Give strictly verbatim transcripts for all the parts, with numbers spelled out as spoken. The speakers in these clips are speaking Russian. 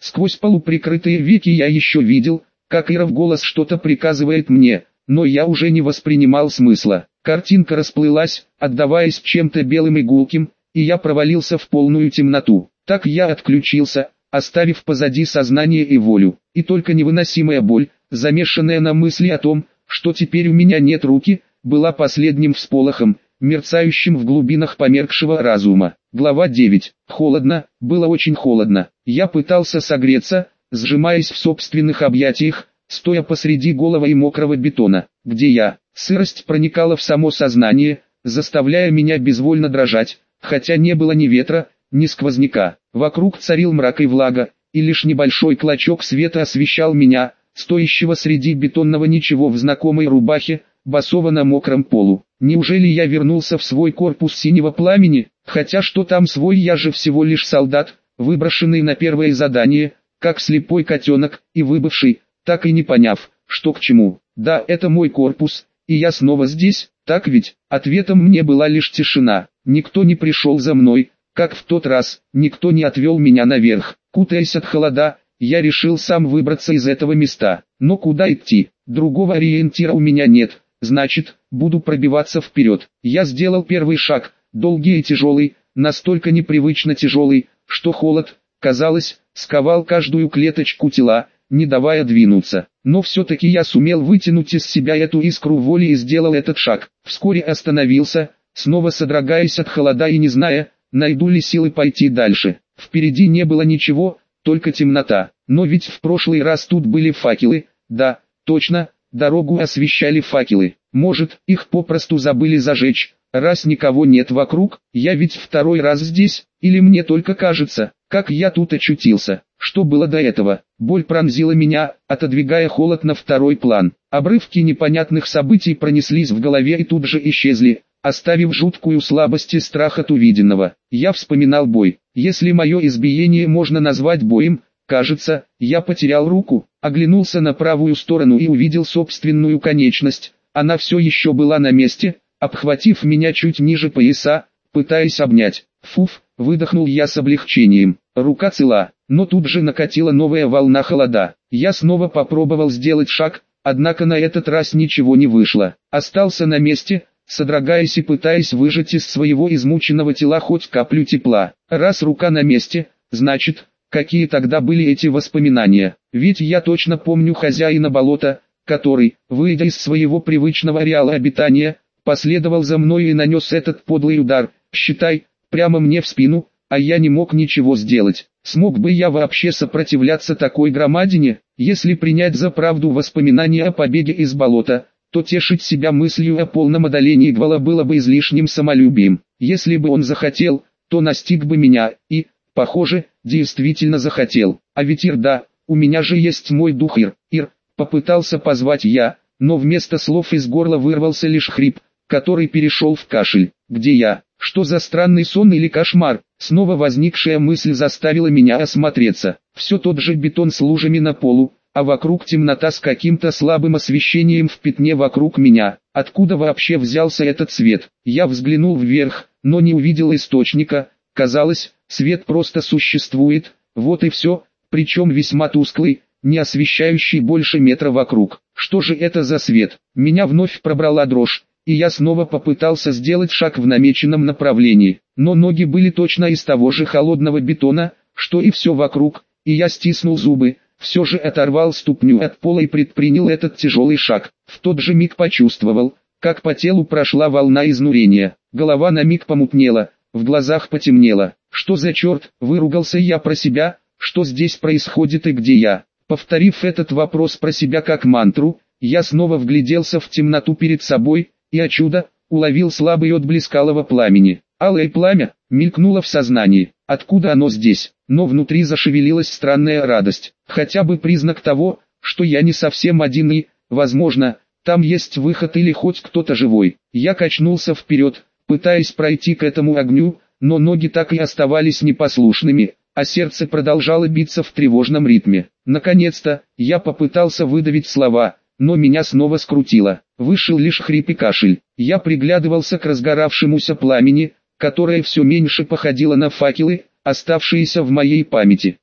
Сквозь полуприкрытые веки я еще видел, как Ира в голос что-то приказывает мне, но я уже не воспринимал смысла. Картинка расплылась, отдаваясь чем-то белым и гулким, и я провалился в полную темноту. Так я отключился, оставив позади сознание и волю, и только невыносимая боль, замешанная на мысли о том, что теперь у меня нет руки, была последним всполохом, мерцающим в глубинах померкшего разума. Глава девять. Холодно, было очень холодно. Я пытался согреться, сжимаясь в собственных объятиях, стоя посреди голого и мокрого бетона, где я. Сырость проникала в само сознание, заставляя меня безвольно дрожать, хотя не было ни ветра, ни сквозняка. Вокруг царил мрак и влага, и лишь небольшой клочок света освещал меня, стоящего среди бетонного ничего в знакомой рубахе, босого на мокром полу. Неужели я вернулся в свой корпус синего пламени? Хотя что там свой, я же всего лишь солдат, выброшенный на первое задание, как слепой котенок, и выбывший, так и не поняв, что к чему. Да, это мой корпус, и я снова здесь, так ведь? Ответом мне была лишь тишина. Никто не пришел за мной, как в тот раз, никто не отвел меня наверх. Кутаясь от холода, я решил сам выбраться из этого места. Но куда идти? Другого ориентира у меня нет, значит, буду пробиваться вперед. Я сделал первый шаг, долгий и тяжелый, настолько непривычно тяжелый, что холод, казалось, сковал каждую клеточку тела, не давая двинуться. Но все-таки я сумел вытянуть из себя эту искру воли и сделал этот шаг. Вскоре остановился, снова содрогаясь от холода и не зная, найду ли силы пойти дальше. Впереди не было ничего, только темнота. Но ведь в прошлый раз тут были факелы, да, точно, дорогу освещали факелы. Может, их попросту забыли зажечь, раз никого нет вокруг. Я ведь второй раз здесь, или мне только кажется, как я тут очутился. Что было до этого? Боль пронзила меня, отодвигая холод на второй план. Обрывки непонятных событий пронеслись в голове и тут же исчезли, оставив жуткую слабость и страх от увиденного. Я вспоминал бой. Если мое избиение можно назвать боем, кажется, я потерял руку, оглянулся на правую сторону и увидел собственную конечность. Она все еще была на месте, обхватив меня чуть ниже пояса, пытаясь обнять. Фуф, выдохнул я с облегчением. Рука цела, но тут же накатила новая волна холода. Я снова попробовал сделать шаг, однако на этот раз ничего не вышло. Остался на месте, содрогаясь и пытаясь выжать из своего измученного тела хоть каплю тепла. Раз рука на месте, значит, какие тогда были эти воспоминания? Ведь я точно помню хозяина болота, который, выйдя из своего привычного ареала обитания, последовал за мной и нанес этот подлый удар, считай, прямо мне в спину, а я не мог ничего сделать. Смог бы я вообще сопротивляться такой громадине? Если принять за правду воспоминания о побеге из болота, то тешить себя мыслью о полном одолении Гвала было бы излишним самолюбием. Если бы он захотел, то настиг бы меня, и, похоже, действительно захотел. А ведь Ир, да, у меня же есть мой дух Ир. Ир, попытался позвать я, но вместо слов из горла вырвался лишь хрип, который перешел в кашель. Где я? Что за странный сон или кошмар? Снова возникшая мысль заставила меня осмотреться. Все тот же бетон с лужами на полу, а вокруг темнота с каким-то слабым освещением в пятне вокруг меня. Откуда вообще взялся этот свет? Я взглянул вверх, но не увидел источника. Казалось, свет просто существует, вот и все, причем весьма тусклый, не освещающий больше метра вокруг. Что же это за свет? Меня вновь пробрала дрожь, и я снова попытался сделать шаг в намеченном направлении. Но ноги были точно из того же холодного бетона, что и все вокруг, и я стиснул зубы, все же оторвал ступню от пола и предпринял этот тяжелый шаг. В тот же миг почувствовал, как по телу прошла волна изнурения. Голова на миг помутнела, в глазах потемнело. Что за черт, выругался я про себя, что здесь происходит и где я. Повторив этот вопрос про себя как мантру, я снова вгляделся в темноту перед собой, и, о чудо, уловил слабый отблеск алого пламени. Алое пламя мелькнуло в сознании. Откуда оно здесь? Но внутри зашевелилась странная радость. Хотя бы признак того, что я не совсем один и, возможно, там есть выход или хоть кто-то живой. Я качнулся вперед, пытаясь пройти к этому огню, но ноги так и оставались непослушными, а сердце продолжало биться в тревожном ритме. Наконец-то, я попытался выдавить слова, но меня снова скрутило. Вышел лишь хрип и кашель. Я приглядывался к разгоравшемуся пламени, которое все меньше походило на факелы, оставшиеся в моей памяти.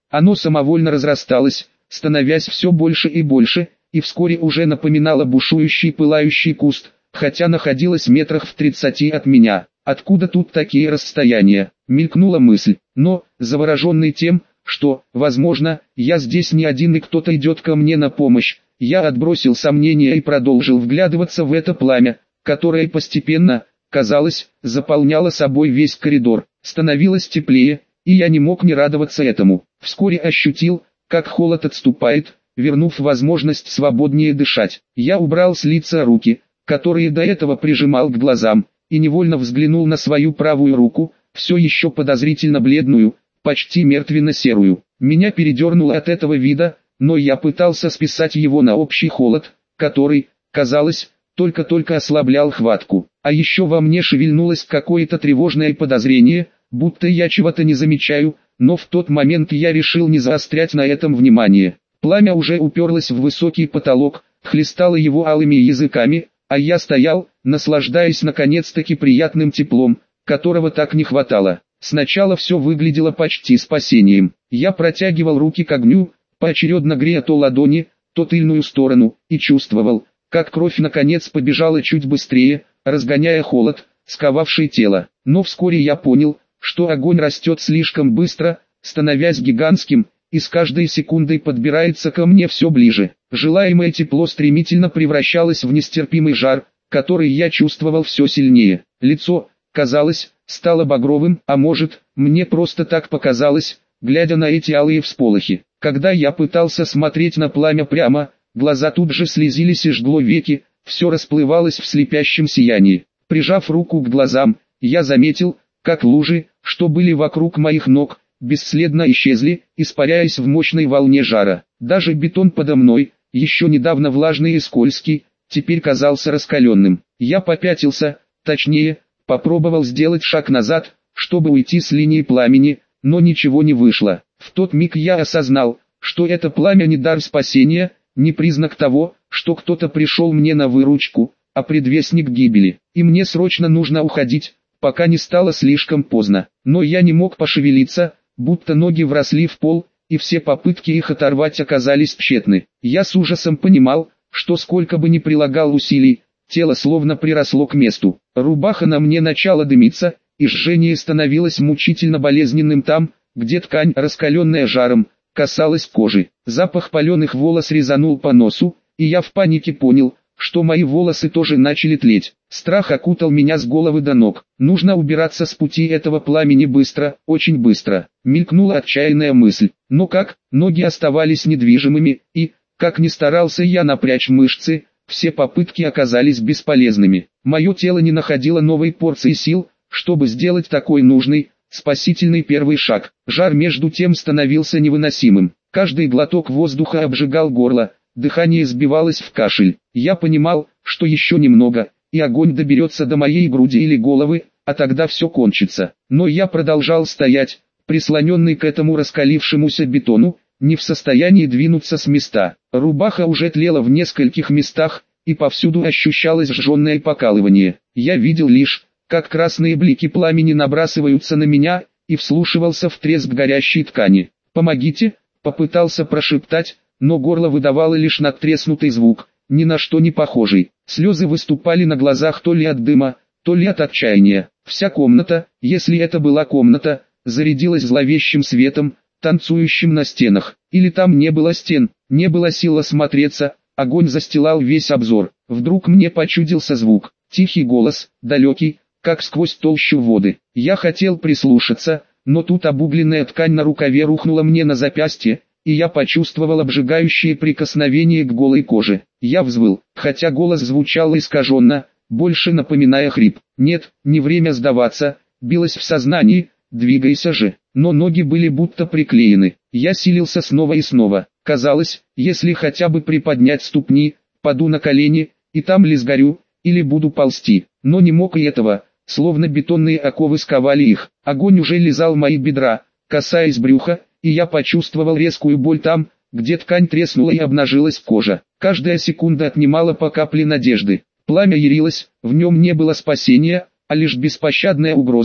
Оно самовольно разрасталось, становясь все больше и больше, и вскоре уже напоминало бушующий пылающий куст, хотя находилось метрах в тридцати от меня. Откуда тут такие расстояния? Мелькнула мысль, но, завороженный тем, что, возможно, я здесь не один и кто-то идет ко мне на помощь, я отбросил сомнения и продолжил вглядываться в это пламя, которое постепенно, казалось, заполняло собой весь коридор. Становилось теплее, и я не мог не радоваться этому. Вскоре ощутил, как холод отступает, вернув возможность свободнее дышать. Я убрал с лица руки, которые до этого прижимал к глазам, и невольно взглянул на свою правую руку, все еще подозрительно бледную, почти мертвенно-серую. Меня передернуло от этого вида, но я пытался списать его на общий холод, который, казалось, только-только ослаблял хватку. А еще во мне шевельнулось какое-то тревожное подозрение, будто я чего-то не замечаю, но в тот момент я решил не заострять на этом внимание. Пламя уже уперлось в высокий потолок, хлестало его алыми языками, а я стоял, наслаждаясь наконец-таки приятным теплом, которого так не хватало. Сначала все выглядело почти спасением. Я протягивал руки к огню, поочередно грея то ладони, то тыльную сторону, и чувствовал, как кровь наконец побежала чуть быстрее, разгоняя холод, сковавший тело. Но вскоре я понял, что огонь растет слишком быстро, становясь гигантским, и с каждой секундой подбирается ко мне все ближе. Желаемое тепло стремительно превращалось в нестерпимый жар, который я чувствовал все сильнее. Лицо, казалось, стало багровым, а может, мне просто так показалось, глядя на эти алые всполохи. Когда я пытался смотреть на пламя прямо, глаза тут же слезились и жгло веки, все расплывалось в слепящем сиянии. Прижав руку к глазам, я заметил, как лужи, что были вокруг моих ног, бесследно исчезли, испаряясь в мощной волне жара. Даже бетон подо мной, еще недавно влажный и скользкий, теперь казался раскаленным. Я попятился, точнее, попробовал сделать шаг назад, чтобы уйти с линии пламени, но ничего не вышло. В тот миг я осознал, что это пламя не дар спасения, не признак того, что кто-то пришел мне на выручку, а предвестник гибели. И мне срочно нужно уходить, пока не стало слишком поздно. Но я не мог пошевелиться, будто ноги вросли в пол, и все попытки их оторвать оказались тщетны. Я с ужасом понимал, что сколько бы ни прилагал усилий, тело словно приросло к месту. Рубаха на мне начала дымиться, и жжение становилось мучительно болезненным там, где ткань, раскаленная жаром, касалась кожи. Запах паленых волос резанул по носу, и я в панике понял, что мои волосы тоже начали тлеть. Страх окутал меня с головы до ног. Нужно убираться с пути этого пламени быстро, очень быстро. Мелькнула отчаянная мысль. Но как? Ноги оставались недвижимыми, и, как ни старался я напрячь мышцы, все попытки оказались бесполезными. Мое тело не находило новой порции сил, чтобы сделать такой нужный, спасительный первый шаг. Жар между тем становился невыносимым. Каждый глоток воздуха обжигал горло, дыхание сбивалось в кашель. Я понимал, что еще немного, и огонь доберется до моей груди или головы, а тогда все кончится. Но я продолжал стоять, прислоненный к этому раскалившемуся бетону, не в состоянии двинуться с места. Рубаха уже тлела в нескольких местах, и повсюду ощущалось жженное покалывание. Я видел лишь, как красные блики пламени набрасываются на меня, и вслушивался в треск горящей ткани. «Помогите!» — попытался прошептать, но горло выдавало лишь надтреснутый звук, ни на что не похожий. Слезы выступали на глазах то ли от дыма, то ли от отчаяния. Вся комната, если это была комната, зарядилась зловещим светом, танцующим на стенах. Или там не было стен, не было сил осмотреться, огонь застилал весь обзор. Вдруг мне почудился звук, тихий голос, далекий, как сквозь толщу воды. Я хотел прислушаться, но тут обугленная ткань на рукаве рухнула мне на запястье, и я почувствовал обжигающее прикосновение к голой коже. Я взвыл, хотя голос звучал искаженно, больше напоминая хрип. «Нет, не время сдаваться», билось в сознании, «двигайся же». Но ноги были будто приклеены. Я силился снова и снова. Казалось, если хотя бы приподнять ступни, паду на колени, и там ли сгорю, или буду ползти. Но не мог и этого, словно бетонные оковы сковали их. Огонь уже лизал мои бедра, касаясь брюха, и я почувствовал резкую боль там, где ткань треснула и обнажилась кожа. Каждая секунда отнимала по капле надежды. Пламя ярилось, в нем не было спасения, а лишь беспощадная угроза,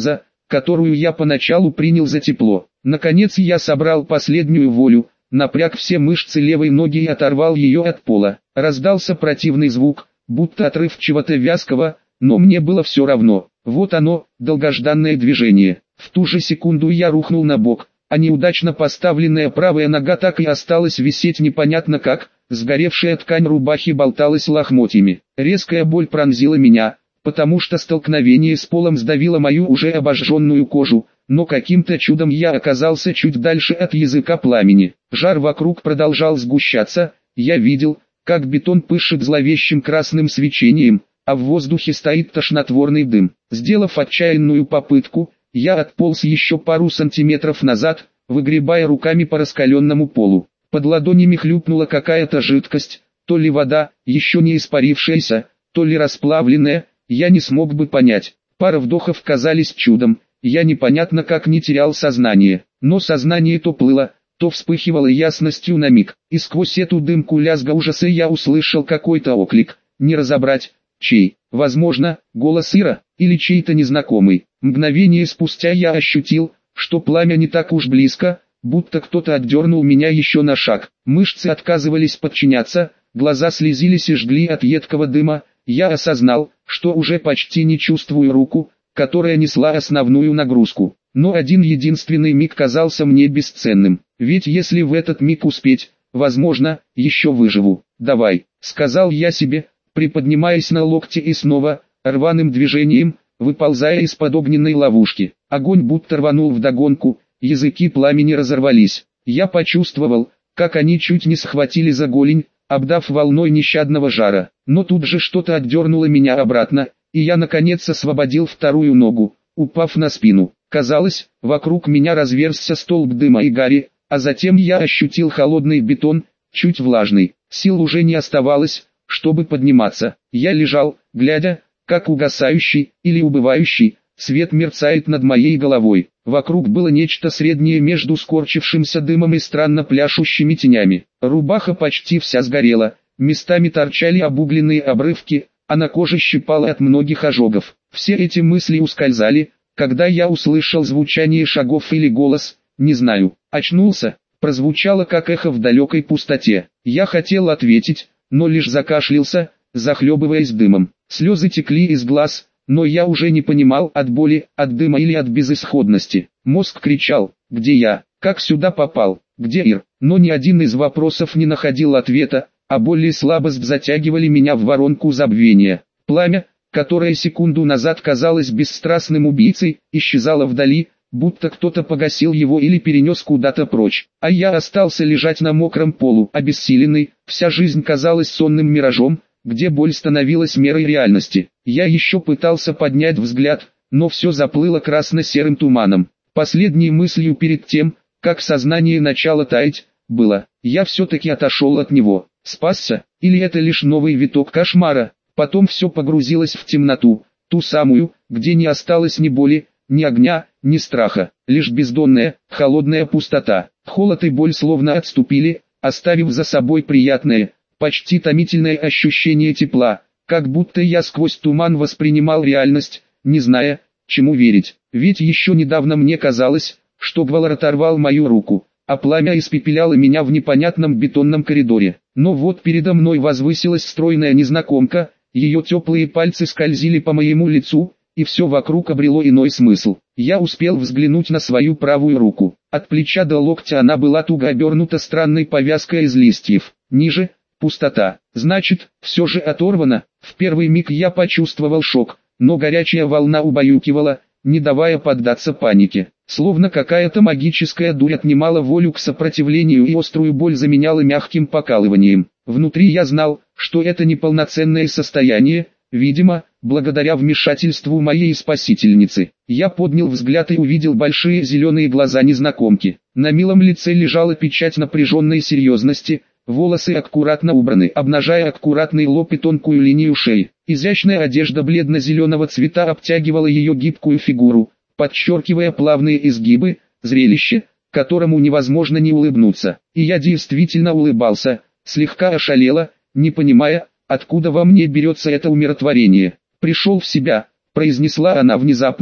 которую я поначалу принял за тепло. Наконец я собрал последнюю волю, напряг все мышцы левой ноги и оторвал ее от пола. Раздался противный звук, будто отрыв чего-то вязкого, но мне было все равно. Вот оно, долгожданное движение. В ту же секунду я рухнул на бок, а неудачно поставленная правая нога так и осталась висеть непонятно как, сгоревшая ткань рубахи болталась лохмотьями. Резкая боль пронзила меня, потому что столкновение с полом сдавило мою уже обожженную кожу, но каким-то чудом я оказался чуть дальше от языка пламени. Жар вокруг продолжал сгущаться, я видел, как бетон пышет зловещим красным свечением, а в воздухе стоит тошнотворный дым. Сделав отчаянную попытку, я отполз еще пару сантиметров назад, выгребая руками по раскаленному полу. Под ладонями хлюпнула какая-то жидкость, то ли вода, еще не испарившаяся, то ли расплавленная, я не смог бы понять. Пара вдохов казались чудом, я непонятно как не терял сознание, но сознание то плыло, то вспыхивало ясностью на миг, и сквозь эту дымку лязга ужаса я услышал какой-то оклик, не разобрать, чей, возможно, голос Ира, или чей-то незнакомый. Мгновение спустя я ощутил, что пламя не так уж близко, будто кто-то отдернул меня еще на шаг. Мышцы отказывались подчиняться, глаза слезились и жгли от едкого дыма. Я осознал, что уже почти не чувствую руку, которая несла основную нагрузку. Но один единственный миг казался мне бесценным, ведь если в этот миг успеть, возможно, еще выживу. «Давай», — сказал я себе, приподнимаясь на локте и снова, рваным движением, выползая из-под огненной ловушки. Огонь будто рванул вдогонку, языки пламени разорвались. Я почувствовал, как они чуть не схватили за голень, обдав волной нещадного жара. Но тут же что-то отдернуло меня обратно, и я наконец освободил вторую ногу, упав на спину. Казалось, вокруг меня разверзся столб дыма и гари, а затем я ощутил холодный бетон, чуть влажный. Сил уже не оставалось, чтобы подниматься. Я лежал, глядя, как угасающий или убывающий свет мерцает над моей головой. Вокруг было нечто среднее между скорчившимся дымом и странно пляшущими тенями. Рубаха почти вся сгорела, местами торчали обугленные обрывки, а на коже щипало от многих ожогов. Все эти мысли ускользали, когда я услышал звучание шагов или голос, не знаю. Очнулся, прозвучало как эхо в далекой пустоте. Я хотел ответить, но лишь закашлялся, захлебываясь дымом. Слезы текли из глаз, но я уже не понимал, от боли, от дыма или от безысходности. Мозг кричал: где я, как сюда попал, где Ир? Но ни один из вопросов не находил ответа, а боль и слабость затягивали меня в воронку забвения. Пламя, которое секунду назад казалось бесстрастным убийцей, исчезало вдали, будто кто-то погасил его или перенес куда-то прочь. А я остался лежать на мокром полу, обессиленный, вся жизнь казалась сонным миражом, где боль становилась мерой реальности. Я еще пытался поднять взгляд, но все заплыло красно-серым туманом. Последней мыслью перед тем, как сознание начало таять, было: я все-таки отошел от него. Спасся, или это лишь новый виток кошмара? Потом все погрузилось в темноту, ту самую, где не осталось ни боли, ни огня, ни страха, лишь бездонная, холодная пустота. Холод и боль словно отступили, оставив за собой приятное, почти томительное ощущение тепла, как будто я сквозь туман воспринимал реальность, не зная, чему верить. Ведь еще недавно мне казалось, что Гвалар оторвал мою руку, а пламя испепеляло меня в непонятном бетонном коридоре. Но вот передо мной возвысилась стройная незнакомка, ее теплые пальцы скользили по моему лицу, и все вокруг обрело иной смысл. Я успел взглянуть на свою правую руку. От плеча до локтя она была туго обернута странной повязкой из листьев. Ниже — пустота. Значит, все же оторвано. В первый миг я почувствовал шок, но горячая волна убаюкивала, не давая поддаться панике. Словно какая-то магическая дурь отнимала волю к сопротивлению и острую боль заменяла мягким покалыванием. Внутри я знал, что это неполноценное состояние, видимо, благодаря вмешательству моей спасительницы. Я поднял взгляд и увидел большие зеленые глаза незнакомки. На милом лице лежала печать напряженной серьезности, волосы аккуратно убраны, обнажая аккуратный лоб и тонкую линию шеи. Изящная одежда бледно-зеленого цвета обтягивала ее гибкую фигуру, подчеркивая плавные изгибы, зрелище, которому невозможно не улыбнуться. И я действительно улыбался, слегка ошалела, не понимая, откуда во мне берется это умиротворение. «Пришел в себя», — произнесла она внезапно,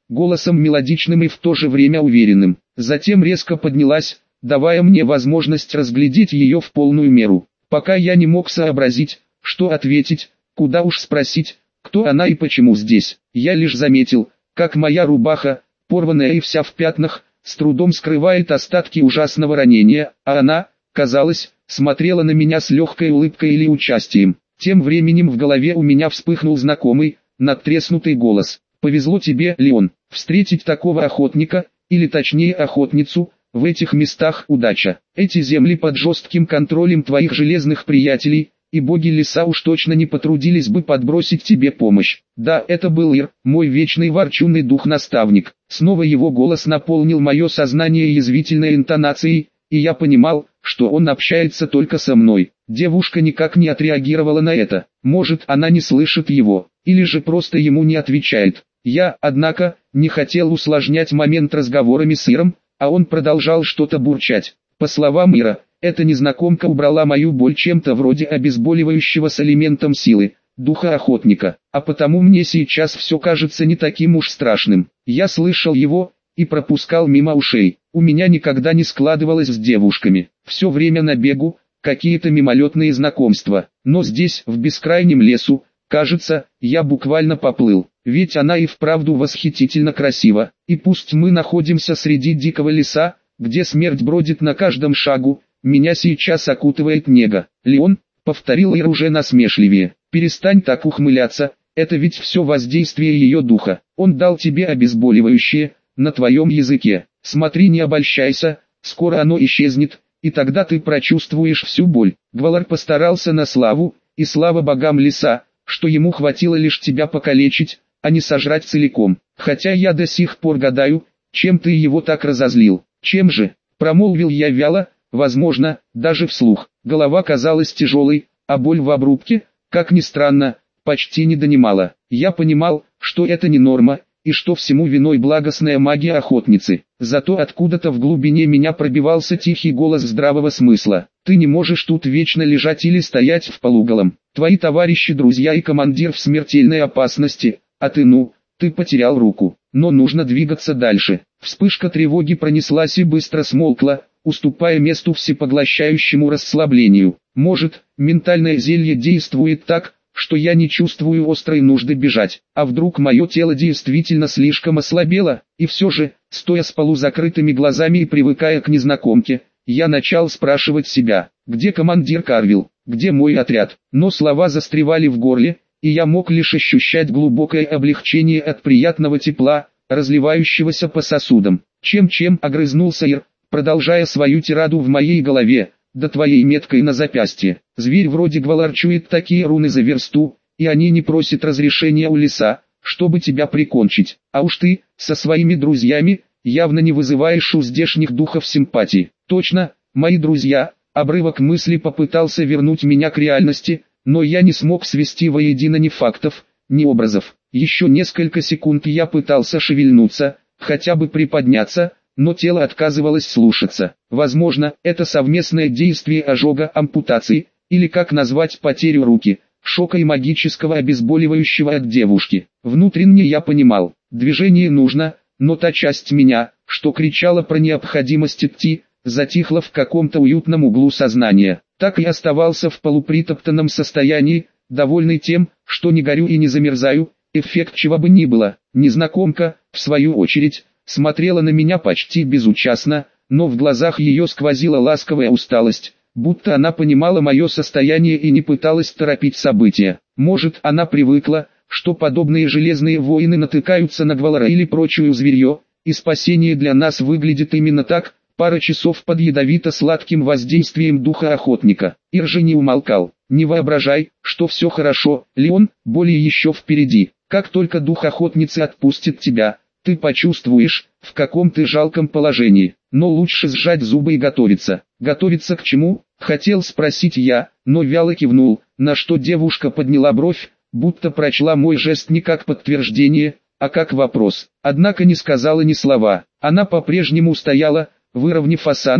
голосом мелодичным и в то же время уверенным. Затем резко поднялась, давая мне возможность разглядеть ее в полную меру. Пока я не мог сообразить, что ответить, куда уж спросить, кто она и почему здесь. Я лишь заметил, как моя рубаха, порванная и вся в пятнах, с трудом скрывает остатки ужасного ранения, а она, казалось, смотрела на меня с легкой улыбкой или участием. Тем временем в голове у меня вспыхнул знакомый, надтреснутый голос. «Повезло тебе, Леон, встретить такого охотника, или точнее охотницу, в этих местах удача. Эти земли под жестким контролем твоих железных приятелей, и боги леса уж точно не потрудились бы подбросить тебе помощь». Да, это был Ир, мой вечный ворчунный дух-наставник. Снова его голос наполнил мое сознание язвительной интонацией, и я понимал, что он общается только со мной. Девушка никак не отреагировала на это. Может, она не слышит его, или же просто ему не отвечает. Я, однако, не хотел усложнять момент разговорами с Иром, а он продолжал что-то бурчать. По словам Ира, эта незнакомка убрала мою боль чем-то вроде обезболивающего с элементом силы, духа охотника, а потому мне сейчас все кажется не таким уж страшным. Я слышал его и пропускал мимо ушей. У меня никогда не складывалось с девушками. Все время на бегу, какие-то мимолетные знакомства. Но здесь, в бескрайнем лесу, кажется, я буквально поплыл. Ведь она и вправду восхитительно красива. И пусть мы находимся среди дикого леса, где смерть бродит на каждом шагу, меня сейчас окутывает нега. «Леон», — повторил Ир уже насмешливее, — «перестань так ухмыляться, это ведь все воздействие ее духа. Он дал тебе обезболивающее, на твоем языке. Смотри, не обольщайся, скоро оно исчезнет, и тогда ты прочувствуешь всю боль». Гвалар постарался на славу, и слава богам леса, что ему хватило лишь тебя покалечить, а не сожрать целиком. Хотя я до сих пор гадаю, чем ты его так разозлил. «Чем же?» — промолвил я вяло, возможно, даже вслух. Голова казалась тяжелой, а боль в обрубке, как ни странно, почти не донимала. Я понимал, что это не норма, и что всему виной благостная магия охотницы. Зато откуда-то в глубине меня пробивался тихий голос здравого смысла. «Ты не можешь тут вечно лежать или стоять в полуголом. Твои товарищи, друзья и командир в смертельной опасности, а ты ну, ты потерял руку. Но нужно двигаться дальше». Вспышка тревоги пронеслась и быстро смолкла, уступая месту всепоглощающему расслаблению. Может, ментальное зелье действует так, что я не чувствую острой нужды бежать, а вдруг мое тело действительно слишком ослабело, и все же, стоя с полузакрытыми глазами и привыкая к незнакомке, я начал спрашивать себя, где командир Карвилл, где мой отряд, но слова застревали в горле, и я мог лишь ощущать глубокое облегчение от приятного тепла, разливающегося по сосудам. Чем-чем огрызнулся Ир, продолжая свою тираду в моей голове, да твоей меткой на запястье. Зверь вроде Гвалар чует такие руны за версту, и они не просят разрешения у леса, чтобы тебя прикончить. А уж ты, со своими друзьями, явно не вызываешь у здешних духов симпатии. Точно, мои друзья, обрывок мысли попытался вернуть меня к реальности, но я не смог свести воедино ни фактов, ни образов. Еще несколько секунд я пытался шевельнуться, хотя бы приподняться, но тело отказывалось слушаться. Возможно, это совместное действие ожога, ампутации, или как назвать потерю руки, шока и магического обезболивающего от девушки. Внутренне я понимал, движение нужно, но та часть меня, что кричала про необходимость идти, затихла в каком-то уютном углу сознания. Так и оставался в полупритоптанном состоянии, довольный тем, что не горю и не замерзаю, эффект чего бы ни было. Незнакомка, в свою очередь, смотрела на меня почти безучастно, но в глазах ее сквозила ласковая усталость, будто она понимала мое состояние и не пыталась торопить события. Может, она привыкла, что подобные железные воины натыкаются на Гвалара или прочую зверье, и спасение для нас выглядит именно так, пара часов под ядовито-сладким воздействием духа охотника. Ир же не умолкал. «Не воображай, что все хорошо, Леон, боли еще впереди. Как только дух охотницы отпустит тебя, ты почувствуешь, в каком ты жалком положении. Но лучше сжать зубы и готовиться». «Готовиться к чему?» — хотел спросить я, но вяло кивнул, на что девушка подняла бровь, будто прочла мой жест не как подтверждение, а как вопрос. Однако не сказала ни слова. Она по-прежнему стояла, выровняв осанку,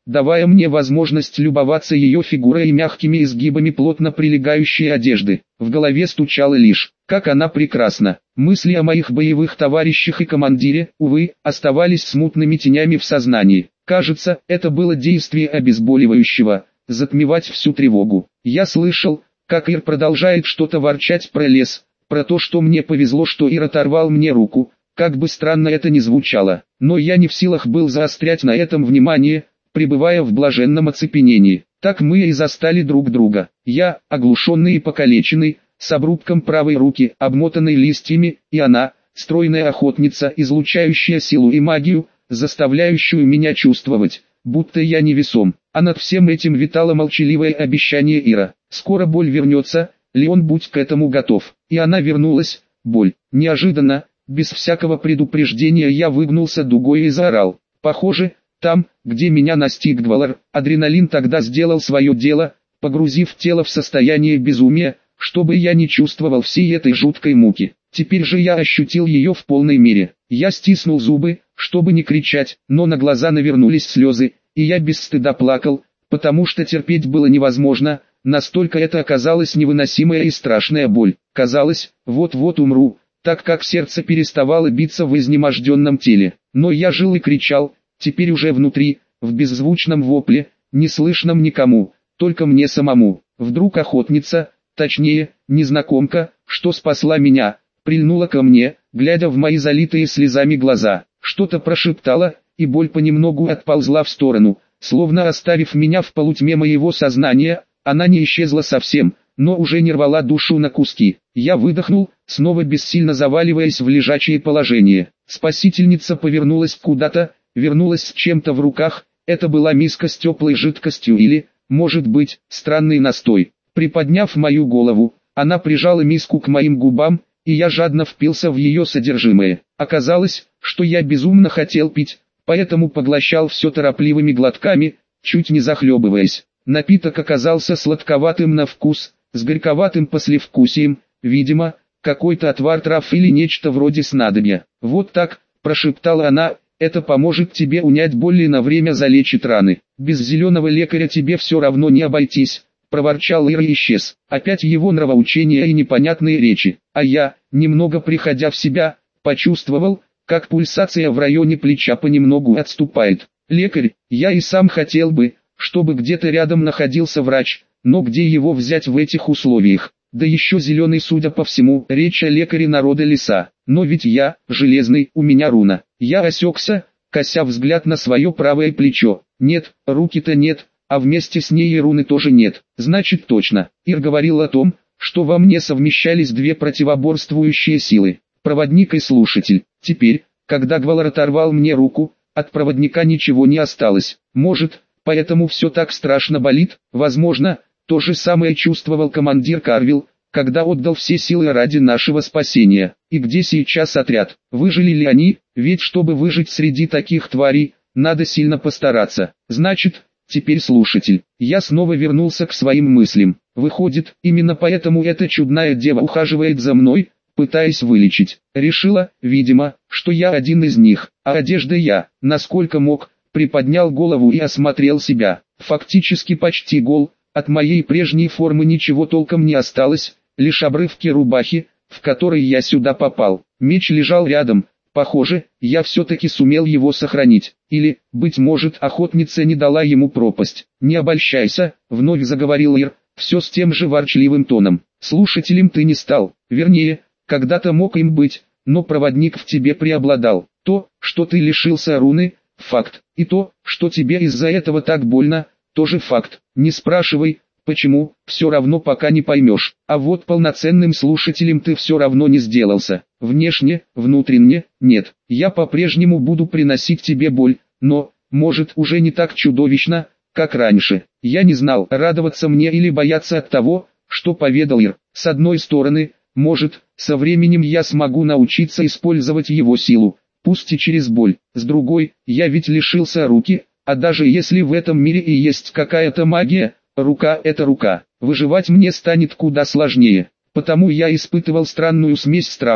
давая мне возможность любоваться ее фигурой и мягкими изгибами плотно прилегающей одежды. В голове стучало лишь, как она прекрасна. Мысли о моих боевых товарищах и командире, увы, оставались смутными тенями в сознании. Кажется, это было действие обезболивающего, затмевать всю тревогу. Я слышал, как Ир продолжает что-то ворчать про лес, про то, что мне повезло, что Ир оторвал мне руку, как бы странно это ни звучало. Но я не в силах был заострять на этом внимание, пребывая в блаженном оцепенении. Так мы и застали друг друга. Я, оглушенный и покалеченный, с обрубком правой руки, обмотанной листьями, и она, стройная охотница, излучающая силу и магию, заставляющую меня чувствовать, будто я невесом. А над всем этим витало молчаливое обещание Ира. Скоро боль вернется, Леон, будь к этому готов. И она вернулась, боль. Неожиданно, без всякого предупреждения я выгнулся дугой и заорал. Похоже, там, где меня настиг Двалар, адреналин тогда сделал свое дело, погрузив тело в состояние безумия, чтобы я не чувствовал всей этой жуткой муки. Теперь же я ощутил ее в полной мере. Я стиснул зубы, чтобы не кричать, но на глаза навернулись слезы, и я без стыда плакал, потому что терпеть было невозможно, настолько это оказалась невыносимая и страшная боль. Казалось, вот-вот умру, так как сердце переставало биться в изнеможденном теле. Но я жил и кричал, теперь уже внутри, в беззвучном вопле, не слышном никому, только мне самому. Вдруг охотница, точнее, незнакомка, что спасла меня, прильнула ко мне, глядя в мои залитые слезами глаза, что-то прошептала, и боль понемногу отползла в сторону, словно оставив меня в полутьме моего сознания. Она не исчезла совсем, но уже не рвала душу на куски. Я выдохнул, снова бессильно заваливаясь в лежачее положение. Спасительница повернулась куда-то, вернулась с чем-то в руках. Это была миска с теплой жидкостью или, может быть, странный настой. Приподняв мою голову, она прижала миску к моим губам, и я жадно впился в ее содержимое. Оказалось, что я безумно хотел пить, поэтому поглощал все торопливыми глотками, чуть не захлебываясь. Напиток оказался сладковатым на вкус, с горьковатым послевкусием, видимо, какой-то отвар трав или нечто вроде снадобья. «Вот так», – прошептала она, – «это поможет тебе унять боль и на время залечит раны. Без зеленого лекаря тебе все равно не обойтись», – проворчал Ир и исчез. Опять его нравоучения и непонятные речи. А я, немного приходя в себя, почувствовал, как пульсация в районе плеча понемногу отступает. «Лекарь, я и сам хотел бы, чтобы где-то рядом находился врач, но где его взять в этих условиях? Да еще зеленый, судя по всему, речь о лекаре народа леса. Но ведь я, железный, у меня руна». Я осекся, кося взгляд на свое правое плечо. Нет, руки-то нет, а вместе с ней и руны тоже нет. Значит точно, Ир говорил о том, что во мне совмещались две противоборствующие силы. Проводник и слушатель. Теперь, когда Гвалар оторвал мне руку, от проводника ничего не осталось. Может, поэтому все так страшно болит? Возможно, то же самое чувствовал командир Карвилл, когда отдал все силы ради нашего спасения. И где сейчас отряд? Выжили ли они? Ведь чтобы выжить среди таких тварей, надо сильно постараться. Значит, теперь слушатель. Я снова вернулся к своим мыслям. Выходит, именно поэтому эта чудная дева ухаживает за мной, пытаясь вылечить. Решила, видимо, что я один из них, а одежда я, насколько мог, приподнял голову и осмотрел себя. Фактически почти гол, от моей прежней формы ничего толком не осталось, лишь обрывки рубахи, в которой я сюда попал. Меч лежал рядом. Похоже, я все-таки сумел его сохранить. Или, быть может, охотница не дала ему пропасть. «Не обольщайся», — вновь заговорил Ир, все с тем же ворчливым тоном. «Слушателем ты не стал. Вернее, когда-то мог им быть, но проводник в тебе преобладал. То, что ты лишился руны, — факт. И то, что тебе из-за этого так больно, — тоже факт. Не спрашивай, почему, все равно пока не поймешь. А вот полноценным слушателем ты все равно не сделался. Внешне, внутренне, нет. Я по-прежнему буду приносить тебе боль, но, может, уже не так чудовищно, как раньше. Я не знал, радоваться мне или бояться от того, что поведал Ир. С одной стороны, может, со временем я смогу научиться использовать его силу, пусть и через боль. С другой, я ведь лишился руки, а даже если в этом мире и есть какая-то магия, рука – это рука. Выживать мне станет куда сложнее. Потому я испытывал странную смесь страха,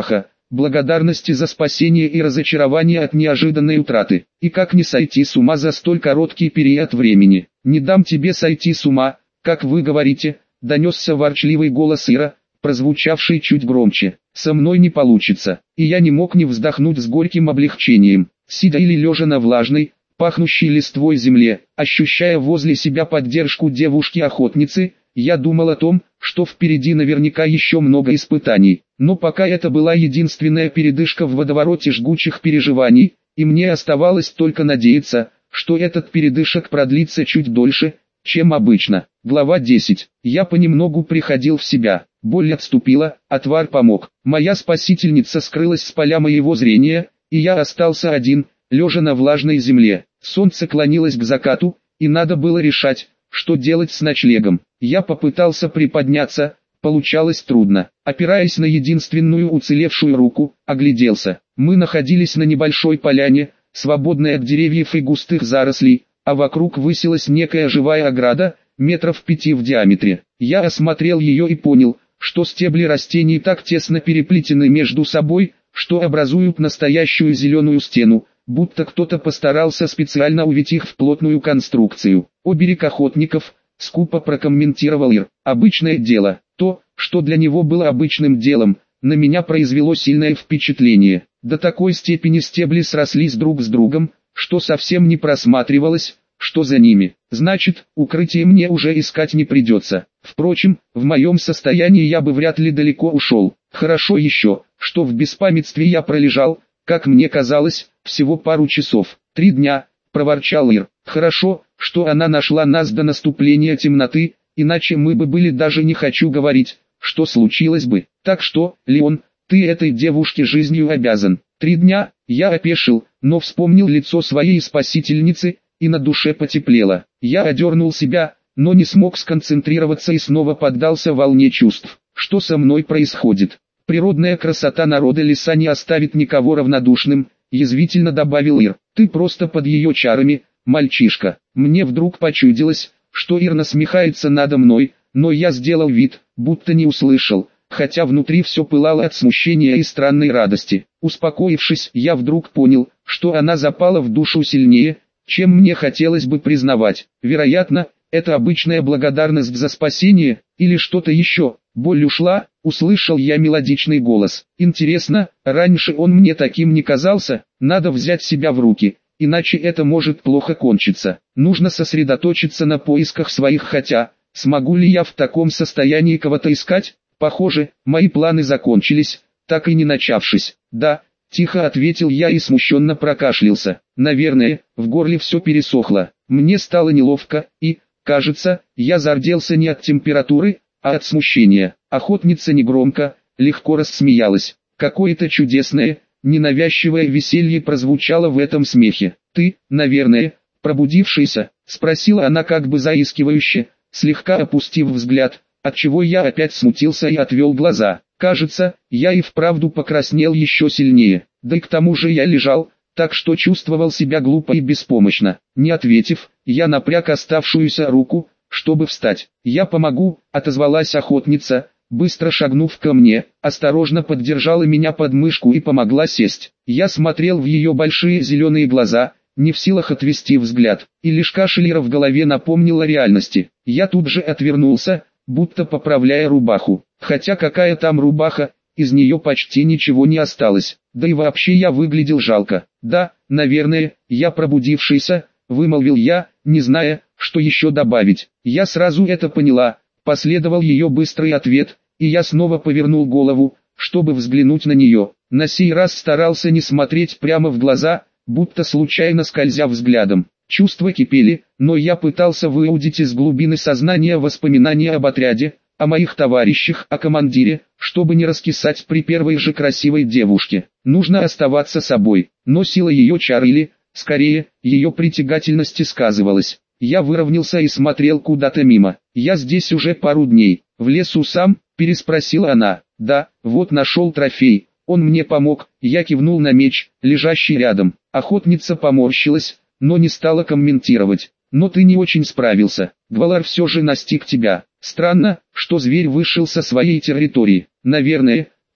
благодарности за спасение и разочарование от неожиданной утраты. И как не сойти с ума за столь короткий период времени? Не дам тебе сойти с ума, как вы говорите, донесся ворчливый голос Ира, прозвучавший чуть громче. Со мной не получится. И я не мог не вздохнуть с горьким облегчением. Сидя или лежа на влажной, пахнущей листвой земле, ощущая возле себя поддержку девушки-охотницы, я думал о том, что впереди наверняка еще много испытаний. Но пока это была единственная передышка в водовороте жгучих переживаний, и мне оставалось только надеяться, что этот передышек продлится чуть дольше, чем обычно. Глава десять. Я понемногу приходил в себя. Боль отступила, отвар помог. Моя спасительница скрылась с поля моего зрения, и я остался один, лежа на влажной земле. Солнце клонилось к закату, и надо было решать, что делать с ночлегом. Я попытался приподняться, получалось трудно. Опираясь на единственную уцелевшую руку, огляделся. Мы находились на небольшой поляне, свободной от деревьев и густых зарослей, а вокруг высилась некая живая ограда, метров пяти в диаметре. Я осмотрел ее и понял, что стебли растений так тесно переплетены между собой, что образуют настоящую зеленую стену, будто кто-то постарался специально увить их в плотную конструкцию. Оберег охотников, скупо прокомментировал Ир. Обычное дело. То, что для него было обычным делом, на меня произвело сильное впечатление. До такой степени стебли срослись друг с другом, что совсем не просматривалось, что за ними. Значит, укрытие мне уже искать не придется. Впрочем, в моем состоянии я бы вряд ли далеко ушел. Хорошо еще, что в беспамятстве я пролежал, как мне казалось, всего пару часов. Три дня, проворчал Ир. Хорошо, что она нашла нас до наступления темноты, иначе мы бы были, даже не хочу говорить, что случилось бы. Так что, Леон, ты этой девушке жизнью обязан. Три дня, я опешил, но вспомнил лицо своей спасительницы, и на душе потеплело. Я одернул себя, но не смог сконцентрироваться и снова поддался волне чувств. Что со мной происходит? Природная красота народа леса не оставит никого равнодушным, язвительно добавил Ир. Ты просто под ее чарами, мальчишка. Мне вдруг почудилось, что Ир насмехается надо мной, но я сделал вид, будто не услышал, хотя внутри все пылало от смущения и странной радости. Успокоившись, я вдруг понял, что она запала в душу сильнее, чем мне хотелось бы признавать. Вероятно, это обычная благодарность за спасение, или что-то еще. Боль ушла, услышал я мелодичный голос. Интересно, раньше он мне таким не казался, надо взять себя в руки, иначе это может плохо кончиться. Нужно сосредоточиться на поисках своих, хотя, смогу ли я в таком состоянии кого-то искать? Похоже, мои планы закончились, так и не начавшись. Да, тихо ответил я и смущенно прокашлялся. Наверное, в горле все пересохло. Мне стало неловко, и, кажется, я зарделся не от температуры, а от смущения. Охотница негромко, легко рассмеялась. Какое-то чудесное, ненавязчивое веселье прозвучало в этом смехе. «Ты, наверное, пробудившийся?» — спросила она как бы заискивающе, слегка опустив взгляд, отчего я опять смутился и отвел глаза. Кажется, я и вправду покраснел еще сильнее. Да и к тому же я лежал, так что чувствовал себя глупо и беспомощно. Не ответив, я напряг оставшуюся руку, чтобы встать. «Я помогу», — отозвалась охотница, быстро шагнув ко мне, осторожно поддержала меня под мышку и помогла сесть. Я смотрел в ее большие зеленые глаза, не в силах отвести взгляд, и лишь кашель в голове напомнил о реальности. Я тут же отвернулся, будто поправляя рубаху. Хотя какая там рубаха, из нее почти ничего не осталось. Да и вообще я выглядел жалко. «Да, наверное, я пробудившийся», — вымолвил я, не зная, что еще добавить. Я сразу это поняла, последовал ее быстрый ответ, и я снова повернул голову, чтобы взглянуть на нее. На сей раз старался не смотреть прямо в глаза, будто случайно скользя взглядом. Чувства кипели, но я пытался выудить из глубины сознания воспоминания об отряде, о моих товарищах, о командире, чтобы не раскисать при первой же красивой девушке. Нужно оставаться собой, но сила ее чар или, скорее, ее притягательности сказывалась. Я выровнялся и смотрел куда-то мимо. «Я здесь уже пару дней. В лесу сам?» – переспросила она. «Да, вот нашел трофей. Он мне помог». Я кивнул на меч, лежащий рядом. Охотница поморщилась, но не стала комментировать. «Но ты не очень справился. Гвалар все же настиг тебя. Странно, что зверь вышел со своей территории. Наверное,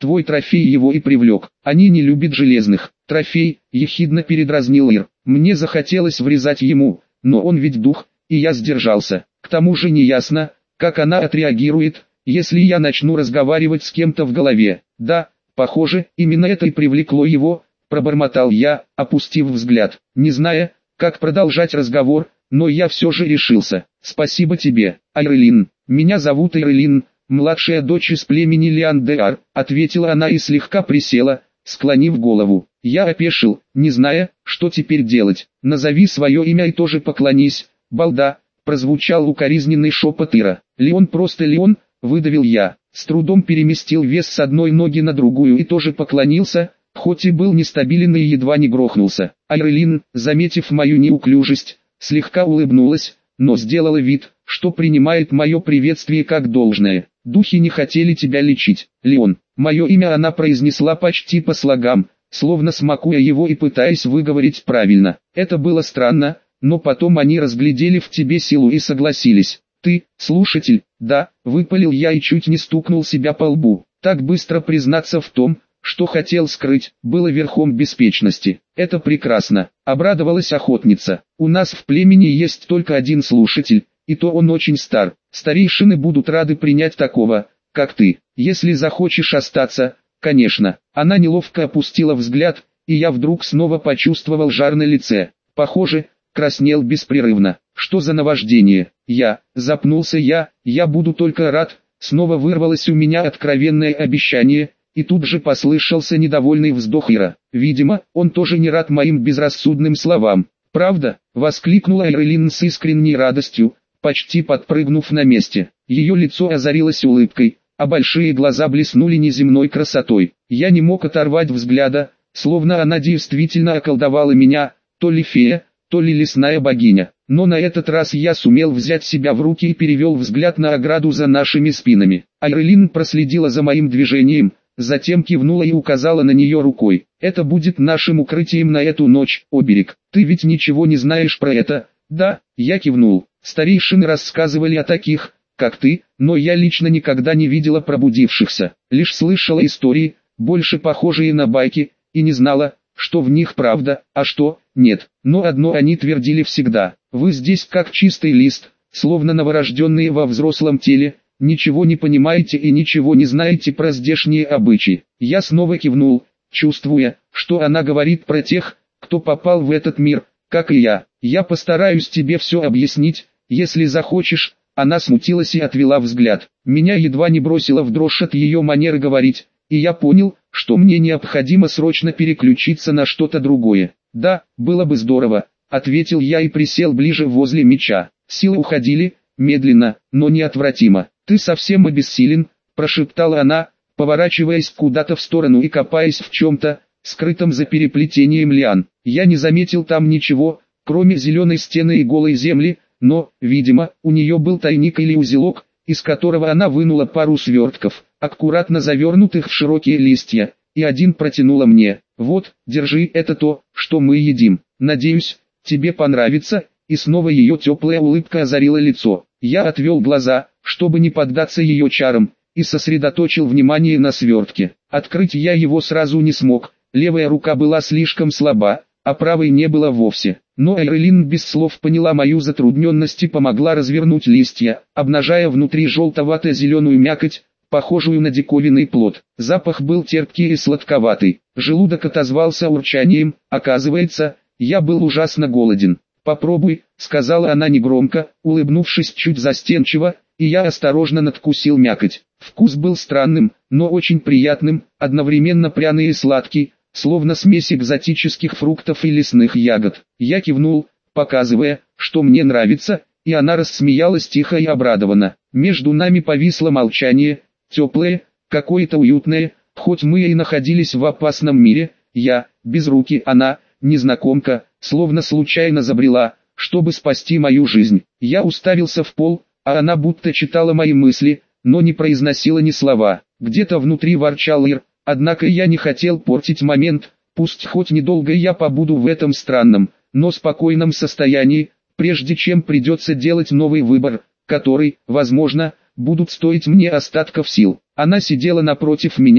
твой трофей его и привлек. Они не любят железных. Трофей, ехидно передразнил Ир. Мне захотелось врезать ему, но он ведь дух, и я сдержался. К тому же неясно, как она отреагирует, если я начну разговаривать с кем-то в голове. Да, похоже, именно это и привлекло его, пробормотал я, опустив взгляд, не зная, как продолжать разговор, но я все же решился. Спасибо тебе, Айрелин. Меня зовут Айрелин, младшая дочь из племени Лиандеар, ответила она и слегка присела, склонив голову. Я опешил, не зная, что теперь делать. Назови свое имя и тоже поклонись, балда, прозвучал укоризненный шепот Ира. Леон, просто Леон, выдавил я. С трудом переместил вес с одной ноги на другую и тоже поклонился, хоть и был нестабилен и едва не грохнулся. Айрелин, заметив мою неуклюжесть, слегка улыбнулась, но сделала вид, что принимает мое приветствие как должное. Духи не хотели тебя лечить, Леон. Мое имя она произнесла почти по слогам, словно смакуя его и пытаясь выговорить правильно. Это было странно, но потом они разглядели в тебе силу и согласились. Ты, слушатель, да, выпалил я и чуть не стукнул себя по лбу. Так быстро признаться в том, что хотел скрыть, было верхом беспечности. Это прекрасно, обрадовалась охотница. У нас в племени есть только один слушатель, и то он очень стар. Старейшины будут рады принять такого, как ты. Если захочешь остаться, конечно. Она неловко опустила взгляд, и я вдруг снова почувствовал жар на лице. Похоже, краснел беспрерывно. Что за наваждение? Я, запнулся я, я буду только рад. Снова вырвалось у меня откровенное обещание, и тут же послышался недовольный вздох Ира. Видимо, он тоже не рад моим безрассудным словам. «Правда?» — воскликнула Айрелин с искренней радостью, почти подпрыгнув на месте. Ее лицо озарилось улыбкой, а большие глаза блеснули неземной красотой. Я не мог оторвать взгляда, словно она действительно околдовала меня, то ли фея, то ли лесная богиня. Но на этот раз я сумел взять себя в руки и перевел взгляд на ограду за нашими спинами. Айрелин проследила за моим движением, затем кивнула и указала на нее рукой. «Это будет нашим укрытием на эту ночь, оберег. Ты ведь ничего не знаешь про это?» «Да», я кивнул. «Старейшины рассказывали о таких, как ты, но я лично никогда не видела пробудившихся. Лишь слышала истории, больше похожие на байки, и не знала, что в них правда, а что нет. Но одно они твердили всегда: вы здесь как чистый лист, словно новорожденные во взрослом теле, ничего не понимаете и ничего не знаете про здешние обычаи». Я снова кивнул, чувствуя, что она говорит про тех, кто попал в этот мир, как и я. «Я постараюсь тебе все объяснить, если захочешь». Она смутилась и отвела взгляд. Меня едва не бросило в дрожь от ее манеры говорить, и я понял, что мне необходимо срочно переключиться на что-то другое. «Да, было бы здорово», — ответил я и присел ближе возле меча. Силы уходили, медленно, но неотвратимо. «Ты совсем обессилен», — прошептала она, поворачиваясь куда-то в сторону и копаясь в чем-то, скрытом за переплетением лиан. Я не заметил там ничего, кроме зеленой стены и голой земли, но, видимо, у нее был тайник или узелок, из которого она вынула пару свертков, аккуратно завернутых в широкие листья, и один протянула мне. «Вот, держи, это то, что мы едим. Надеюсь, тебе понравится», и снова ее теплая улыбка озарила лицо. Я отвел глаза, чтобы не поддаться ее чарам, и сосредоточил внимание на свертке. Открыть я его сразу не смог, левая рука была слишком слаба, а правой не было вовсе. Но Айрелин без слов поняла мою затрудненность и помогла развернуть листья, обнажая внутри желтовато-зеленую мякоть, похожую на диковинный плод. Запах был терпкий и сладковатый. Желудок отозвался урчанием. Оказывается, я был ужасно голоден. «Попробуй», — сказала она негромко, улыбнувшись чуть застенчиво, и я осторожно надкусил мякоть. Вкус был странным, но очень приятным, одновременно пряный и сладкий, словно смесь экзотических фруктов и лесных ягод. Я кивнул, показывая, что мне нравится, и она рассмеялась тихо и обрадованно. Между нами повисло молчание, теплое, какое-то уютное, хоть мы и находились в опасном мире. Я, без руки, она, незнакомка, словно случайно забрела, чтобы спасти мою жизнь. Я уставился в пол, а она будто читала мои мысли, но не произносила ни слова. Где-то внутри ворчал Ир. Однако я не хотел портить момент, пусть хоть недолго я побуду в этом странном, но спокойном состоянии, прежде чем придется делать новый выбор, который, возможно, будут стоить мне остатков сил. Она сидела напротив меня,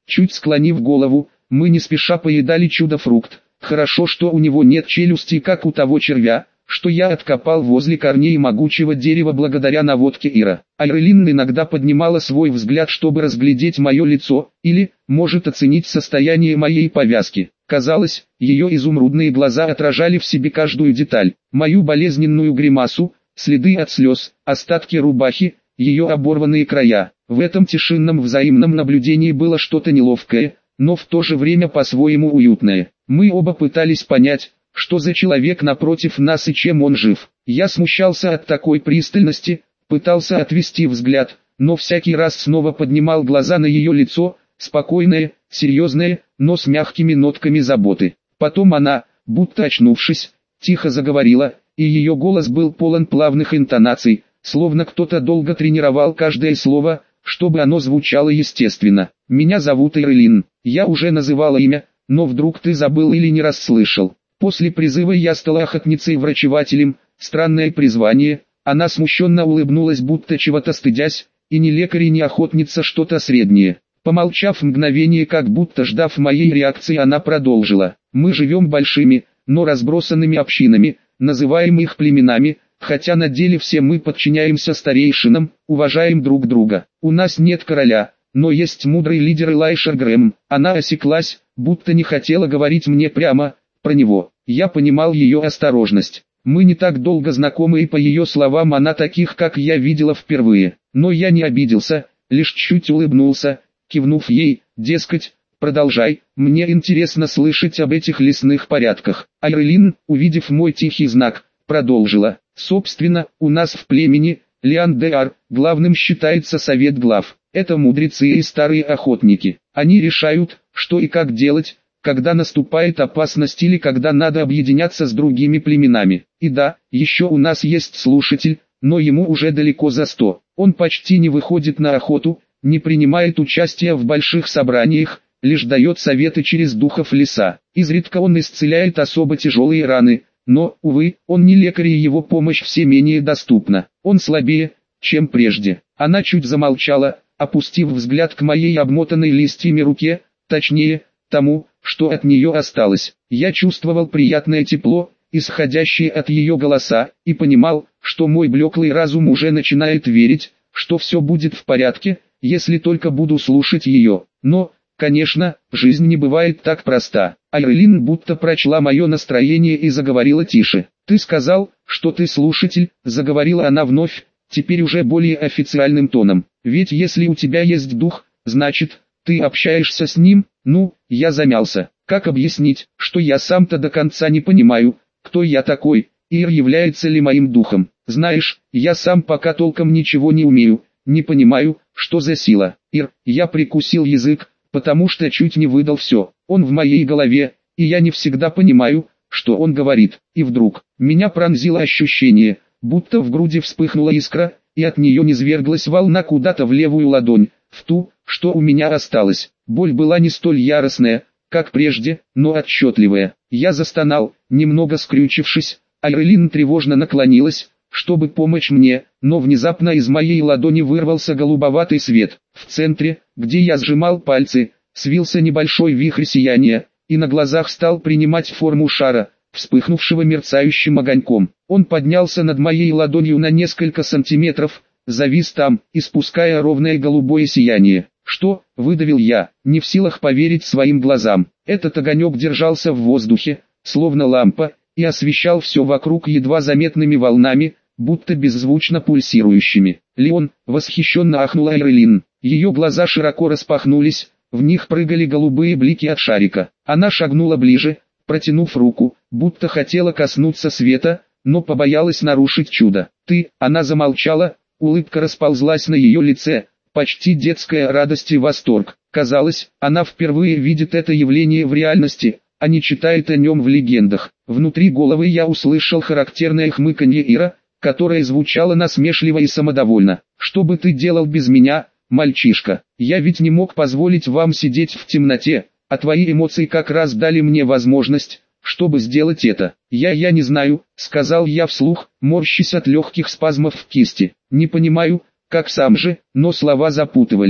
Чуть склонив голову, мы не спеша поедали чудо-фрукт. Хорошо, что у него нет челюсти, как у того червя, что я откопал возле корней могучего дерева благодаря наводке Ира. Айрелин иногда поднимала свой взгляд, чтобы разглядеть мое лицо, или, может, оценить состояние моей повязки. Казалось, ее изумрудные глаза отражали в себе каждую деталь. Мою болезненную гримасу, следы от слез, остатки рубахи, ее оборванные края. В этом тишинном взаимном наблюдении было что-то неловкое, но в то же время по-своему уютное. Мы оба пытались понять, что за человек напротив нас и чем он жив. Я смущался от такой пристальности, пытался отвести взгляд, но всякий раз снова поднимал глаза на ее лицо, спокойное, серьезное, но с мягкими нотками заботы. Потом она, будто очнувшись, тихо заговорила, и ее голос был полон плавных интонаций, словно кто-то долго тренировал каждое слово, чтобы оно звучало естественно. «Меня зовут Айрелин, я уже называла имя, но вдруг ты забыл или не расслышал. После призыва я стала охотницей-врачевателем, странное призвание». Она смущенно улыбнулась, будто чего-то стыдясь, и ни лекарь и ни охотница, что-то среднее. Помолчав мгновение, как будто ждав моей реакции, она продолжила. «Мы живем большими, но разбросанными общинами, называем их племенами, хотя на деле все мы подчиняемся старейшинам, уважаем друг друга. У нас нет короля, но есть мудрый лидер Элайша Грэм». Она осеклась, будто не хотела говорить мне прямо про него. Я понимал ее осторожность. Мы не так долго знакомы, и по ее словам она таких, как я, видела впервые. Но я не обиделся, лишь чуть улыбнулся, кивнув ей, дескать, продолжай, мне интересно слышать об этих лесных порядках. Айрелин, увидев мой тихий знак, продолжила. Собственно, у нас в племени, Лиан-де-Ар, главным считается совет глав. Это мудрецы и старые охотники. Они решают, что и как делать, когда наступает опасность или когда надо объединяться с другими племенами. И да, еще у нас есть слушатель, но ему уже далеко за сто. Он почти не выходит на охоту, не принимает участия в больших собраниях, лишь дает советы через духов леса. Изредка он исцеляет особо тяжелые раны, но, увы, он не лекарь, и его помощь все менее доступна. Он слабее, чем прежде. Она чуть замолчала, опустив взгляд к моей обмотанной листьями руке, точнее, тому, что от нее осталось. Я чувствовал приятное тепло, исходящее от ее голоса, и понимал, что мой блеклый разум уже начинает верить, что все будет в порядке, если только буду слушать ее. Но, конечно, жизнь не бывает так проста. Айрелин будто прочла мое настроение и заговорила тише. «Ты сказал, что ты слушатель», — заговорила она вновь, теперь уже более официальным тоном. «Ведь если у тебя есть дух, значит, ты общаешься с ним». Ну, я замялся. Как объяснить, что я сам-то до конца не понимаю, кто я такой, Ир является ли моим духом? Знаешь, я сам пока толком ничего не умею, не понимаю, что за сила. Ир, я прикусил язык, потому что чуть не выдал все. Он в моей голове, и я не всегда понимаю, что он говорит. И вдруг, меня пронзило ощущение, будто в груди вспыхнула искра, и от нее низверглась волна куда-то в левую ладонь, в ту, что у меня осталось. Боль была не столь яростная, как прежде, но отчетливая. Я застонал, немного скрючившись. Айрелин тревожно наклонилась, чтобы помочь мне, но внезапно из моей ладони вырвался голубоватый свет. В центре, где я сжимал пальцы, свился небольшой вихрь сияния, и на глазах стал принимать форму шара, вспыхнувшего мерцающим огоньком. Он поднялся над моей ладонью на несколько сантиметров, завис там, испуская ровное голубое сияние. «Что?» — выдавил я, не в силах поверить своим глазам. Этот огонек держался в воздухе, словно лампа, и освещал все вокруг едва заметными волнами, будто беззвучно пульсирующими. «Леон!» — восхищенно ахнула Айрелин. Ее глаза широко распахнулись, в них прыгали голубые блики от шарика. Она шагнула ближе, протянув руку, будто хотела коснуться света, но побоялась нарушить чудо. «Ты!» — она замолчала, улыбка расползлась на ее лице, почти детская радость и восторг. Казалось, она впервые видит это явление в реальности, а не читает о нем в легендах. Внутри головы я услышал характерное хмыканье Ира, которое звучало насмешливо и самодовольно. «Что бы ты делал без меня, мальчишка? Я ведь не мог позволить вам сидеть в темноте, а твои эмоции как раз дали мне возможность, чтобы сделать это. Я я не знаю», — сказал я вслух, морщась от легких спазмов в кисти. «Не понимаю, как сам же», но слова запутывались.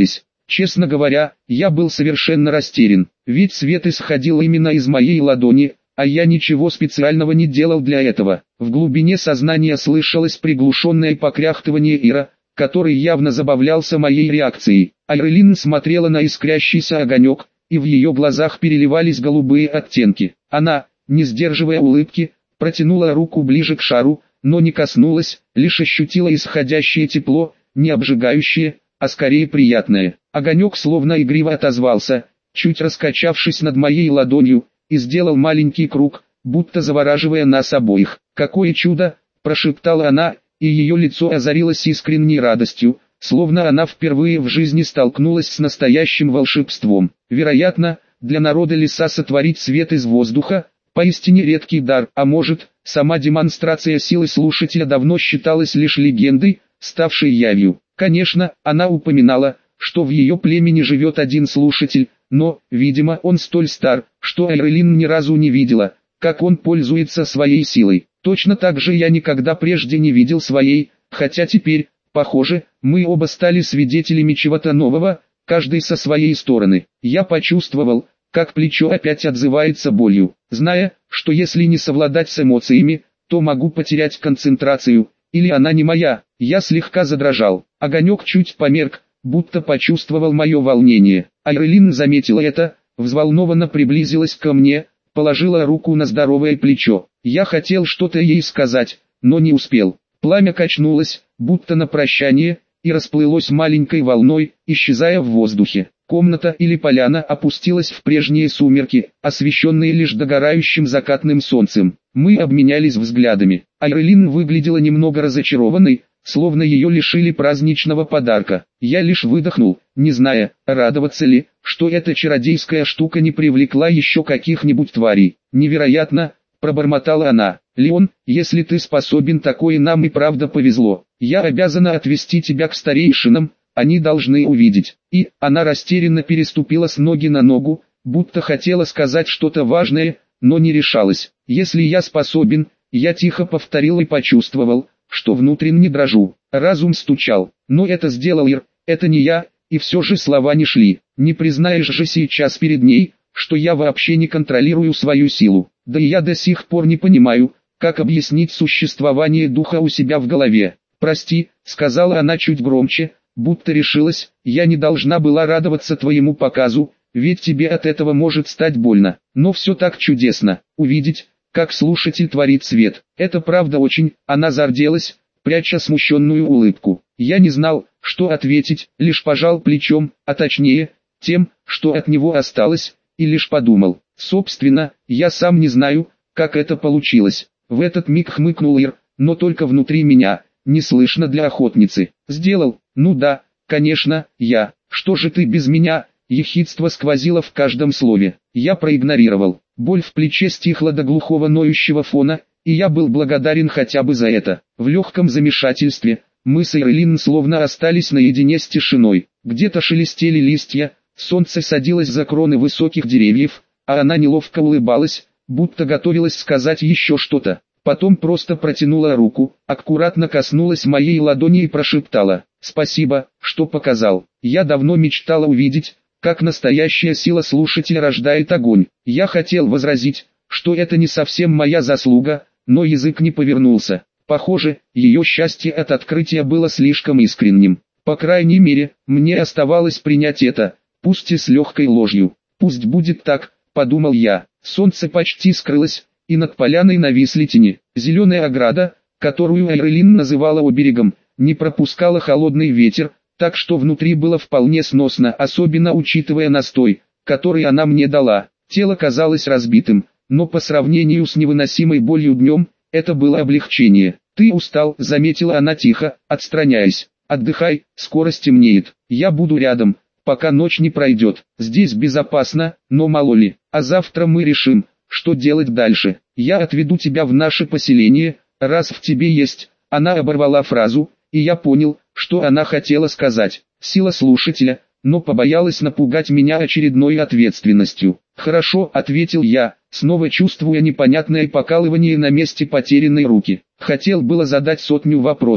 Честно говоря, я был совершенно растерян, ведь свет исходил именно из моей ладони, а я ничего специального не делал для этого. В глубине сознания слышалось приглушенное покряхтывание Ира, который явно забавлялся моей реакцией. Айрелин смотрела на искрящийся огонек, и в ее глазах переливались голубые оттенки. Она, не сдерживая улыбки, протянула руку ближе к шару, но не коснулась, лишь ощутила исходящее тепло, не обжигающее, а скорее приятное. Огонек словно игриво отозвался, чуть раскачавшись над моей ладонью, и сделал маленький круг, будто завораживая нас обоих. «Какое чудо!» – прошептала она, и ее лицо озарилось искренней радостью, словно она впервые в жизни столкнулась с настоящим волшебством. Вероятно, для народа леса сотворить свет из воздуха – поистине редкий дар, а может, сама демонстрация силы слушателя давно считалась лишь легендой, ставшей явью. Конечно, она упоминала, что в ее племени живет один слушатель, но, видимо, он столь стар, что Айрелин ни разу не видела, как он пользуется своей силой. Точно так же я никогда прежде не видел своей, хотя теперь, похоже, мы оба стали свидетелями чего-то нового, каждый со своей стороны. Я почувствовал, как плечо опять отзывается болью, зная, что если не совладать с эмоциями, то могу потерять концентрацию, или она не моя. Я слегка задрожал, огонек чуть померк, будто почувствовал мое волнение. Айрелин заметила это, взволнованно приблизилась ко мне, положила руку на здоровое плечо. Я хотел что-то ей сказать, но не успел. Пламя качнулось, будто на прощание, и расплылось маленькой волной, исчезая в воздухе. Комната или поляна опустилась в прежние сумерки, освещенные лишь догорающим закатным солнцем. Мы обменялись взглядами. Айрелин выглядела немного разочарованной, словно ее лишили праздничного подарка. Я лишь выдохнул, не зная, радоваться ли, что эта чародейская штука не привлекла еще каких-нибудь тварей. «Невероятно!» – пробормотала она. «Леон, если ты способен такое, нам и правда повезло. Я обязана отвезти тебя к старейшинам, они должны увидеть». И она растерянно переступила с ноги на ногу, будто хотела сказать что-то важное, но не решалась. «Если я способен», я тихо повторил и почувствовал, что внутренне дрожу. Разум стучал, но это сделал Ир, это не я, и все же слова не шли. Не признаешь же сейчас перед ней, что я вообще не контролирую свою силу. Да и я до сих пор не понимаю, как объяснить существование духа у себя в голове. «Прости», — сказала она чуть громче, будто решилась, «я не должна была радоваться твоему показу, ведь тебе от этого может стать больно. Но все так чудесно, увидеть, как слушатель творит свет. Это правда очень». Она зарделась, пряча смущенную улыбку. Я не знал, что ответить, лишь пожал плечом, а точнее, тем, что от него осталось, и лишь подумал. Собственно, я сам не знаю, как это получилось. В этот миг хмыкнул Ир, но только внутри меня, не слышно для охотницы. «Сделал, ну да, конечно, я. Что же ты без меня?» Ехидство сквозило в каждом слове. Я проигнорировал. Боль в плече стихла до глухого ноющего фона, и я был благодарен хотя бы за это. В легком замешательстве, мы с Айрелин словно остались наедине с тишиной. Где-то шелестели листья, солнце садилось за кроны высоких деревьев, а она неловко улыбалась, будто готовилась сказать еще что-то. Потом просто протянула руку, аккуратно коснулась моей ладони и прошептала: «Спасибо, что показал. Я давно мечтала увидеть, как настоящая сила слушателя рождает огонь». Я хотел возразить, что это не совсем моя заслуга, но язык не повернулся. Похоже, ее счастье от открытия было слишком искренним. По крайней мере, мне оставалось принять это, пусть и с легкой ложью. «Пусть будет так», — подумал я. Солнце почти скрылось, и над поляной нависли тени. Зеленая ограда, которую Айрелин называла оберегом, не пропускала холодный ветер, так что внутри было вполне сносно, особенно учитывая настой, который она мне дала. Тело казалось разбитым, но по сравнению с невыносимой болью днем, это было облегчение. «Ты устал», — заметила она тихо, отстраняясь. «Отдыхай, скоро стемнеет. Я буду рядом, пока ночь не пройдет. Здесь безопасно, но мало ли. А завтра мы решим, что делать дальше. Я отведу тебя в наше поселение, раз в тебе есть». Она оборвала фразу, и я понял, что она хотела сказать. Сила слушателя, но побоялась напугать меня очередной ответственностью. «Хорошо», — ответил я, снова чувствуя непонятное покалывание на месте потерянной руки. Хотел было задать сотню вопросов.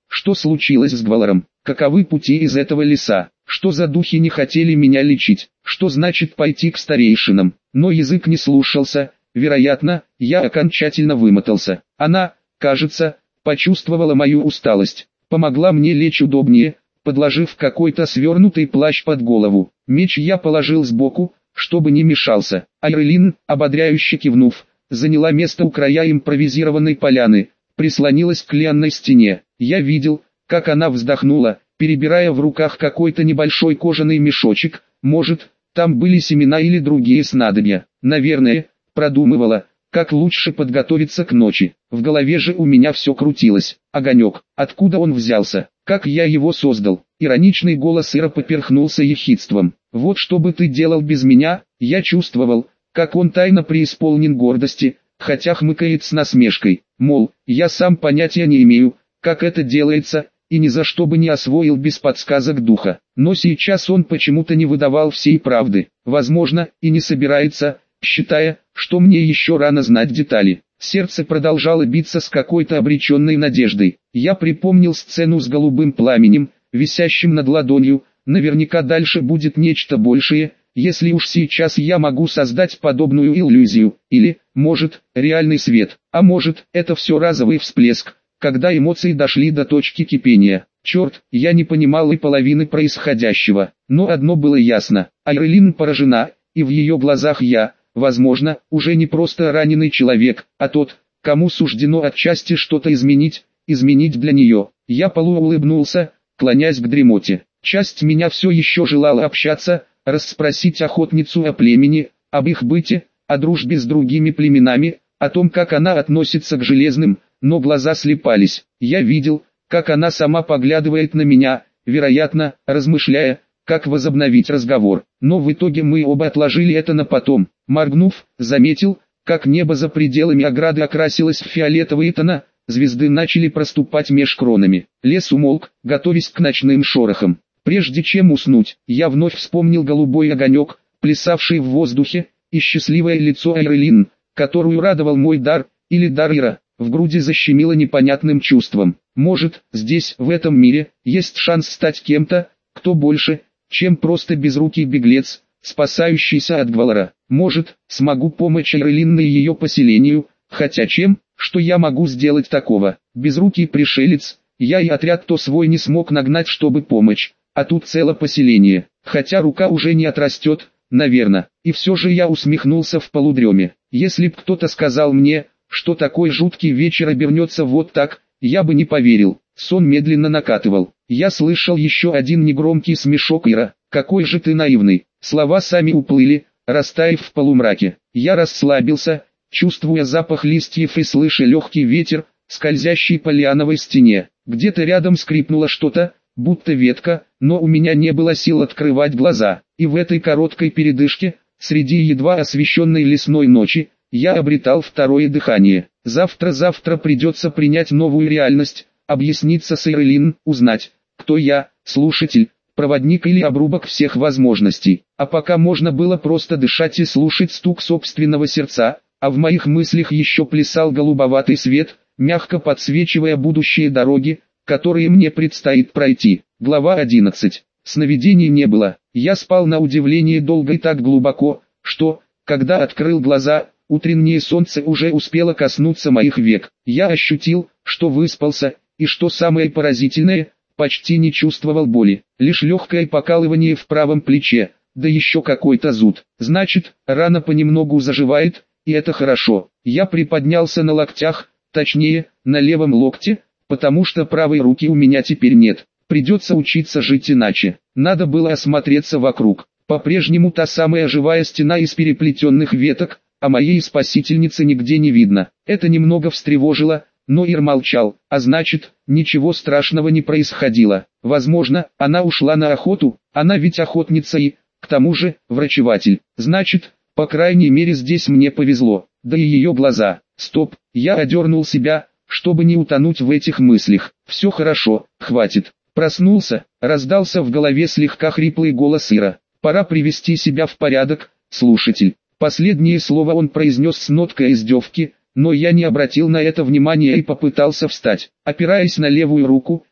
Что случилось с Гваларом? Каковы пути из этого леса? Что за духи не хотели меня лечить? Что значит пойти к старейшинам? Но язык не слушался. Вероятно, я окончательно вымотался. Она, кажется, почувствовала мою усталость. Помогла мне лечь удобнее, подложив какой-то свернутый плащ под голову. Меч я положил сбоку, чтобы не мешался. Айрелин, ободряюще кивнув, заняла место у края импровизированной поляны, прислонилась к лианной стене. Я видел, как она вздохнула, перебирая в руках какой-то небольшой кожаный мешочек. Может, там были семена или другие снадобья. Наверное, продумывала, как лучше подготовиться к ночи. В голове же у меня все крутилось. Огонек, откуда он взялся, как я его создал? Ироничный голос Ира поперхнулся ехидством. Вот что бы ты делал без меня? Я чувствовал, как он тайно преисполнен гордости, хотя хмыкает с насмешкой. Мол, я сам понятия не имею, как это делается, и ни за что бы не освоил без подсказок духа. Но сейчас он почему-то не выдавал всей правды. Возможно, и не собирается, считая, что мне еще рано знать детали. Сердце продолжало биться с какой-то обреченной надеждой. Я припомнил сцену с голубым пламенем, висящим над ладонью. Наверняка дальше будет нечто большее, если уж сейчас я могу создать подобную иллюзию. Или, может, реальный свет. А может, это все разовый всплеск, когда эмоции дошли до точки кипения. Черт, я не понимал и половины происходящего. Но одно было ясно. Айрелин поражена, и в ее глазах я, возможно, уже не просто раненый человек, а тот, кому суждено отчасти что-то изменить, изменить для нее. Я полуулыбнулся, клонясь к дремоте. Часть меня все еще желала общаться, расспросить охотницу о племени, об их быте, о дружбе с другими племенами, о том, как она относится к железным, но глаза слепались. Я видел, как она сама поглядывает на меня, вероятно, размышляя, как возобновить разговор. Но в итоге мы оба отложили это на потом. Моргнув, заметил, как небо за пределами ограды окрасилось в фиолетовые тона, звезды начали проступать меж кронами. Лес умолк, готовясь к ночным шорохам. Прежде чем уснуть, я вновь вспомнил голубой огонек, плясавший в воздухе, и счастливое лицо Айрелин, которую радовал мой дар, или дар Ира. В груди защемило непонятным чувством. Может, здесь, в этом мире, есть шанс стать кем-то, кто больше, чем просто безрукий беглец, спасающийся от Гвалара. Может, смогу помочь Айрелин и ее поселению, хотя чем, что я могу сделать такого? Безрукий пришелец, я и отряд то свой не смог нагнать, чтобы помочь, а тут целое поселение, хотя рука уже не отрастет, наверное. И все же я усмехнулся в полудреме. Если б кто-то сказал мне, что такой жуткий вечер обернется вот так, я бы не поверил. Сон медленно накатывал. Я слышал еще один негромкий смешок Ира. «Какой же ты наивный!» Слова сами уплыли, растаяв в полумраке. Я расслабился, чувствуя запах листьев и слыша легкий ветер, скользящий по лиановой стене. Где-то рядом скрипнуло что-то, будто ветка, но у меня не было сил открывать глаза. И в этой короткой передышке, среди едва освещенной лесной ночи, я обретал второе дыхание. Завтра-завтра придется принять новую реальность, объясниться с Айрелин, узнать, кто я, слушатель, проводник или обрубок всех возможностей. А пока можно было просто дышать и слушать стук собственного сердца, а в моих мыслях еще плясал голубоватый свет, мягко подсвечивая будущие дороги, которые мне предстоит пройти. Глава одиннадцать. Сновидений не было. Я спал на удивление долго и так глубоко, что, когда открыл глаза, утреннее солнце уже успело коснуться моих век. Я ощутил, что выспался, и что самое поразительное, почти не чувствовал боли. Лишь легкое покалывание в правом плече, да еще какой-то зуд. Значит, рана понемногу заживает, и это хорошо. Я приподнялся на локтях, точнее, на левом локте, потому что правой руки у меня теперь нет. Придется учиться жить иначе. Надо было осмотреться вокруг. По-прежнему та самая живая стена из переплетенных веток, а моей спасительницы нигде не видно. Это немного встревожило, но Ир молчал, а значит, ничего страшного не происходило. Возможно, она ушла на охоту, она ведь охотница и, к тому же, врачеватель. Значит, по крайней мере здесь мне повезло. Да и ее глаза. Стоп, я одернул себя, чтобы не утонуть в этих мыслях. Все хорошо, хватит. Проснулся, раздался в голове слегка хриплый голос Ира. Пора привести себя в порядок, слушатель. Последнее слово он произнес с ноткой издевки, но я не обратил на это внимания и попытался встать. Опираясь на левую руку,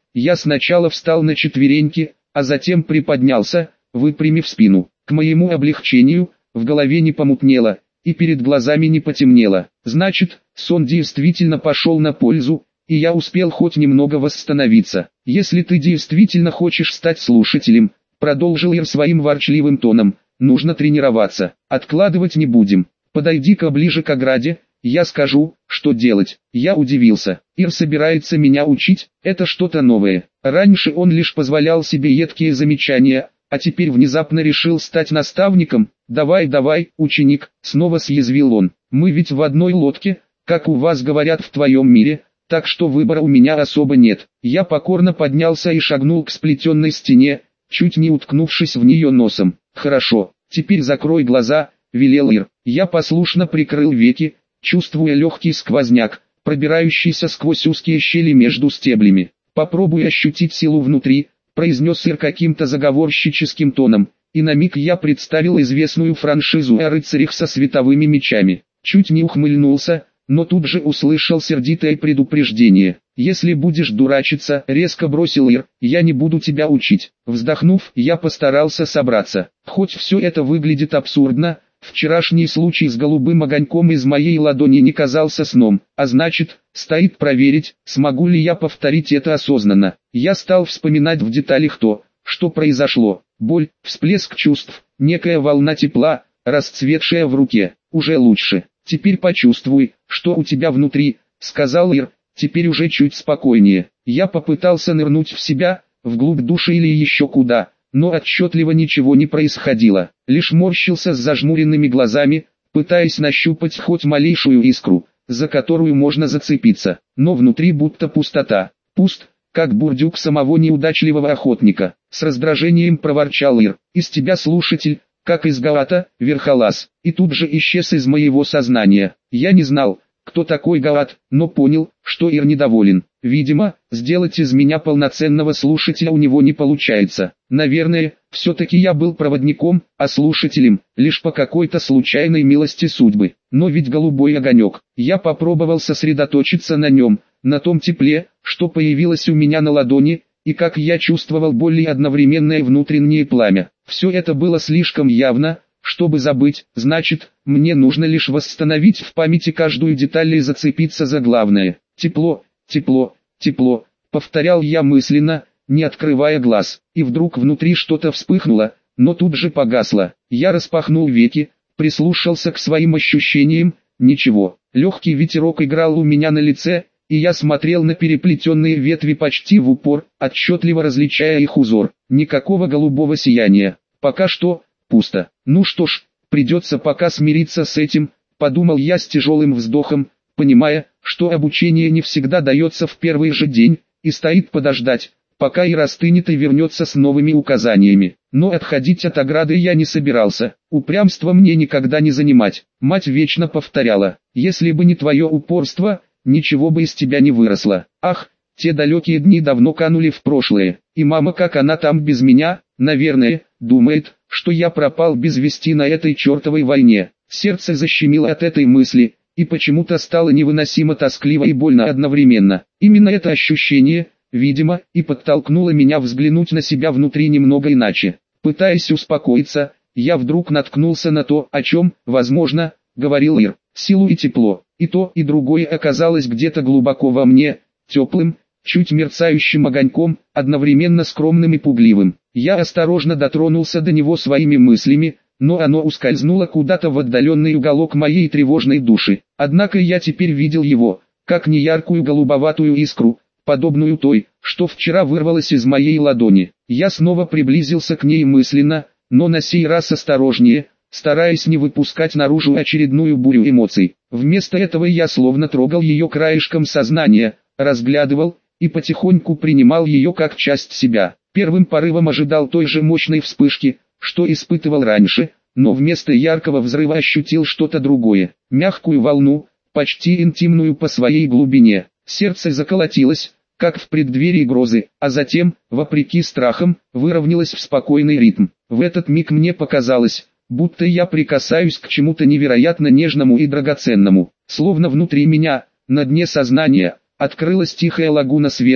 Я сначала встал на четвереньки, а затем приподнялся, выпрямив спину. К моему облегчению, в голове не помутнело, и перед глазами не потемнело. Значит, сон действительно пошел на пользу, и я успел хоть немного восстановиться. Если ты действительно хочешь стать слушателем, продолжил Ир своим ворчливым тоном, нужно тренироваться. Откладывать не будем. Подойди-ка ближе к ограде, я скажу, что делать. Я удивился. Ир собирается меня учить, это что-то новое. Раньше он лишь позволял себе едкие замечания, а теперь внезапно решил стать наставником. «Давай, давай, ученик», — снова съязвил он. «Мы ведь в одной лодке, как у вас говорят в твоем мире, так что выбора у меня особо нет». Я покорно поднялся и шагнул к сплетенной стене, чуть не уткнувшись в нее носом. «Хорошо, теперь закрой глаза», — велел Ир. Я послушно прикрыл веки, чувствуя легкий сквозняк, пробирающийся сквозь узкие щели между стеблями. «Попробуй ощутить силу внутри», — произнес Ир каким-то заговорщическим тоном, и на миг я представил известную франшизу о рыцарях со световыми мечами. Чуть не ухмыльнулся, но тут же услышал сердитое предупреждение. «Если будешь дурачиться», — резко бросил Ир, — «я не буду тебя учить». Вздохнув, я постарался собраться. Хоть все это выглядит абсурдно, вчерашний случай с голубым огоньком из моей ладони не казался сном, а значит, стоит проверить, смогу ли я повторить это осознанно. Я стал вспоминать в деталях то, что произошло. Боль, всплеск чувств, некая волна тепла, расцветшая в руке. Уже лучше. «Теперь почувствуй, что у тебя внутри», — сказал Ир, теперь уже чуть спокойнее. Я попытался нырнуть в себя, вглубь души или еще куда, но отчетливо ничего не происходило. Лишь морщился с зажмуренными глазами, пытаясь нащупать хоть малейшую искру, за которую можно зацепиться. Но внутри будто пустота. Пуст, как бурдюк самого неудачливого охотника. С раздражением проворчал Ир. «Из тебя слушатель, как из Гаата, верхолаз», и тут же исчез из моего сознания. Я не знал, кто такой Гаат, но понял, что Ир недоволен. Видимо, сделать из меня полноценного слушателя у него не получается. Наверное, все-таки я был проводником, а слушателем, лишь по какой-то случайной милости судьбы. Но ведь голубой огонек. Я попробовал сосредоточиться на нем, на том тепле, что появилось у меня на ладони, и как я чувствовал боль и одновременное внутреннее пламя. Все это было слишком явно, чтобы забыть, значит, мне нужно лишь восстановить в памяти каждую деталь и зацепиться за главное. «Тепло, тепло, тепло», — повторял я мысленно, не открывая глаз, и вдруг внутри что-то вспыхнуло, но тут же погасло. Я распахнул веки, прислушался к своим ощущениям, ничего. Легкий ветерок играл у меня на лице, и я смотрел на переплетенные ветви почти в упор, отчетливо различая их узор. Никакого голубого сияния. Пока что, пусто. Ну что ж, придется пока смириться с этим, подумал я с тяжелым вздохом, понимая, что обучение не всегда дается в первый же день, и стоит подождать, пока и растынет и вернется с новыми указаниями. Но отходить от ограды я не собирался, упрямство мне никогда не занимать. Мать вечно повторяла: «Если бы не твое упорство, ничего бы из тебя не выросло». Ах, те далекие дни давно канули в прошлое, и мама, как она там без меня, наверное, думает, что я пропал без вести на этой чертовой войне. Сердце защемило от этой мысли, и почему-то стало невыносимо тоскливо и больно одновременно. Именно это ощущение, видимо, и подтолкнуло меня взглянуть на себя внутри немного иначе. Пытаясь успокоиться, я вдруг наткнулся на то, о чем, возможно, говорил Ир. Силу и тепло. И то, и другое оказалось где-то глубоко во мне, теплым, чуть мерцающим огоньком, одновременно скромным и пугливым. Я осторожно дотронулся до него своими мыслями, но оно ускользнуло куда-то в отдаленный уголок моей тревожной души. Однако я теперь видел его, как неяркую голубоватую искру, подобную той, что вчера вырвалась из моей ладони. Я снова приблизился к ней мысленно, но на сей раз осторожнее, стараясь не выпускать наружу очередную бурю эмоций. Вместо этого я словно трогал ее краешком сознания, разглядывал, и потихоньку принимал ее как часть себя. Первым порывом ожидал той же мощной вспышки, что испытывал раньше, но вместо яркого взрыва ощутил что-то другое, мягкую волну, почти интимную по своей глубине. Сердце заколотилось, как в преддверии грозы, а затем, вопреки страхам, выровнялось в спокойный ритм. В этот миг мне показалось, будто я прикасаюсь к чему-то невероятно нежному и драгоценному, словно внутри меня, на дне сознания, открылась тихая лагуна света,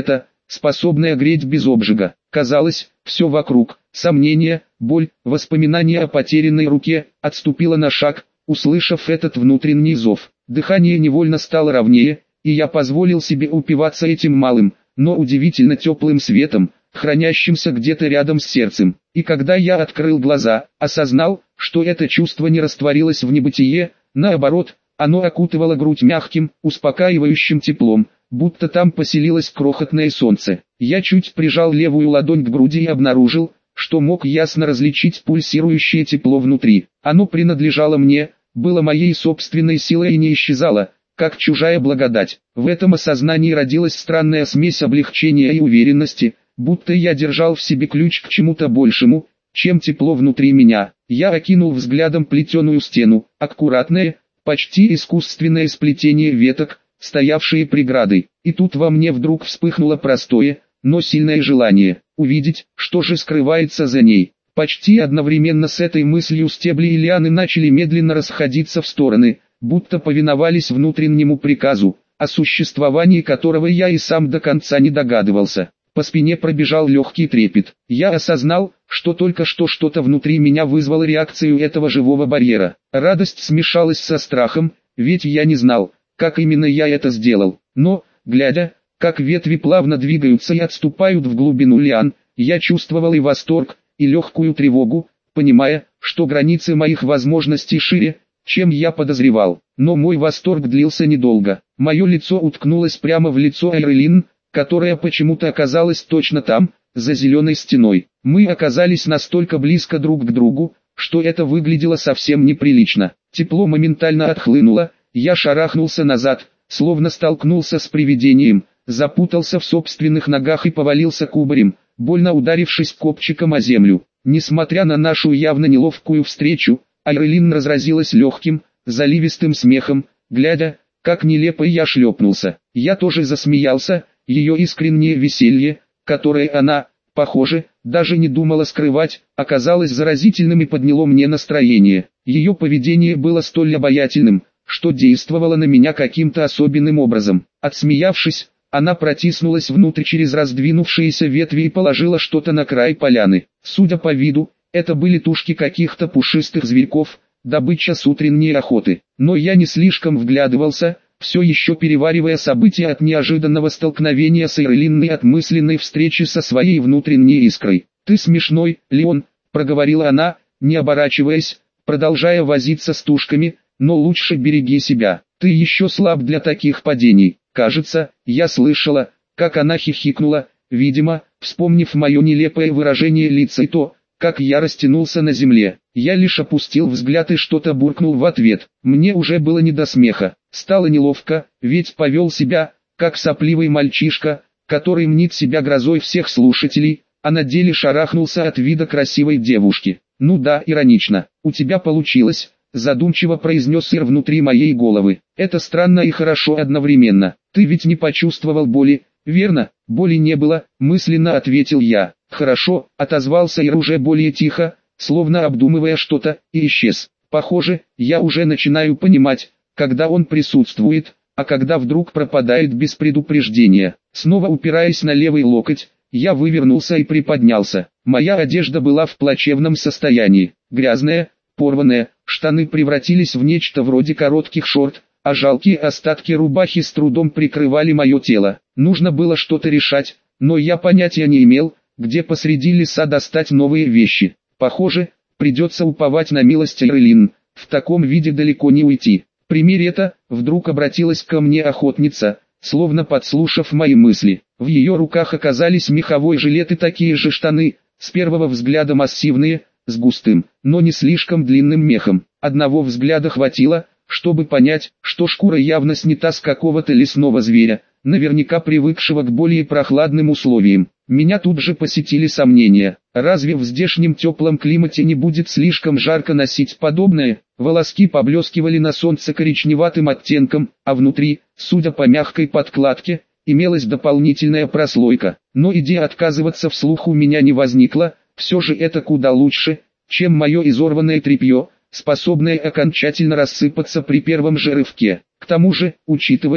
способная греть без обжига. Казалось, все вокруг, сомнения, боль, воспоминания о потерянной руке, отступило на шаг, услышав этот внутренний зов. Дыхание невольно стало ровнее, и я позволил себе упиваться этим малым, но удивительно теплым светом, хранящимся где-то рядом с сердцем. И когда я открыл глаза, осознал, что это чувство не растворилось в небытие, наоборот, оно окутывало грудь мягким, успокаивающим теплом, будто там поселилось крохотное солнце. Я чуть прижал левую ладонь к груди и обнаружил, что мог ясно различить пульсирующее тепло внутри. Оно принадлежало мне, было моей собственной силой и не исчезало, как чужая благодать. В этом осознании родилась странная смесь облегчения и уверенности, будто я держал в себе ключ к чему-то большему, чем тепло внутри меня. Я окинул взглядом плетеную стену, аккуратное, почти искусственное сплетение веток, стоявшие преградой. И тут во мне вдруг вспыхнуло простое, но сильное желание увидеть, что же скрывается за ней. Почти одновременно с этой мыслью стебли и лианы начали медленно расходиться в стороны, будто повиновались внутреннему приказу, о существовании которого я и сам до конца не догадывался. По спине пробежал легкий трепет. Я осознал, что только что что-то внутри меня вызвало реакцию этого живого барьера. Радость смешалась со страхом, ведь я не знал, как именно я это сделал. Но, глядя, как ветви плавно двигаются и отступают в глубину лиан, я чувствовал и восторг, и легкую тревогу, понимая, что границы моих возможностей шире, чем я подозревал. Но мой восторг длился недолго. Мое лицо уткнулось прямо в лицо Айрелин, которая почему-то оказалась точно там, за зеленой стеной. Мы оказались настолько близко друг к другу, что это выглядело совсем неприлично. Тепло моментально отхлынуло, я шарахнулся назад, словно столкнулся с привидением, запутался в собственных ногах и повалился кубарем, больно ударившись копчиком о землю. Несмотря на нашу явно неловкую встречу, Айрелин разразилась легким, заливистым смехом, глядя, как нелепо я шлепнулся. Я тоже засмеялся. Ее искреннее веселье, которое она, похоже, даже не думала скрывать, оказалось заразительным и подняло мне настроение. Ее поведение было столь обаятельным, что действовало на меня каким-то особенным образом. Отсмеявшись, она протиснулась внутрь через раздвинувшиеся ветви и положила что-то на край поляны. Судя по виду, это были тушки каких-то пушистых зверьков, добыча с утренней охоты. Но я не слишком вглядывался, все еще переваривая события от неожиданного столкновения с Айрелин и от мысленной встречи со своей внутренней искрой. «Ты смешной, Леон», — проговорила она, не оборачиваясь, продолжая возиться с тушками, «но лучше береги себя, ты еще слаб для таких падений». Кажется, я слышала, как она хихикнула, видимо, вспомнив мое нелепое выражение лица и то, как я растянулся на земле. Я лишь опустил взгляд и что-то буркнул в ответ. Мне уже было не до смеха. Стало неловко, ведь повел себя, как сопливый мальчишка, который мнит себя грозой всех слушателей, а на деле шарахнулся от вида красивой девушки. «Ну да, иронично. У тебя получилось», — задумчиво произнес Ир внутри моей головы. «Это странно и хорошо одновременно. Ты ведь не почувствовал боли, верно?» «Боли не было», — мысленно ответил я. «Хорошо», — отозвался Ир уже более тихо, словно обдумывая что-то, и исчез. «Похоже, я уже начинаю понимать, когда он присутствует, а когда вдруг пропадает без предупреждения». Снова упираясь на левый локоть, я вывернулся и приподнялся. Моя одежда была в плачевном состоянии. Грязная, порванная, штаны превратились в нечто вроде коротких шорт, а жалкие остатки рубахи с трудом прикрывали мое тело. Нужно было что-то решать, но я понятия не имел, где посреди леса достать новые вещи. Похоже, придется уповать на милость Айрелин, в таком виде далеко не уйти. «Примерь это», — вдруг обратилась ко мне охотница, словно подслушав мои мысли. В ее руках оказались меховой жилет и такие же штаны, с первого взгляда массивные, с густым, но не слишком длинным мехом. Одного взгляда хватило, чтобы понять, что шкура явно снята с какого-то лесного зверя, наверняка привыкшего к более прохладным условиям. Меня тут же посетили сомнения. Разве в здешнем теплом климате не будет слишком жарко носить подобное? Волоски поблескивали на солнце коричневатым оттенком, а внутри, судя по мягкой подкладке, имелась дополнительная прослойка. Но идея отказываться вслух у меня не возникла, все же это куда лучше, чем мое изорванное тряпье, способное окончательно рассыпаться при первом же рывке. К тому же, учитывая,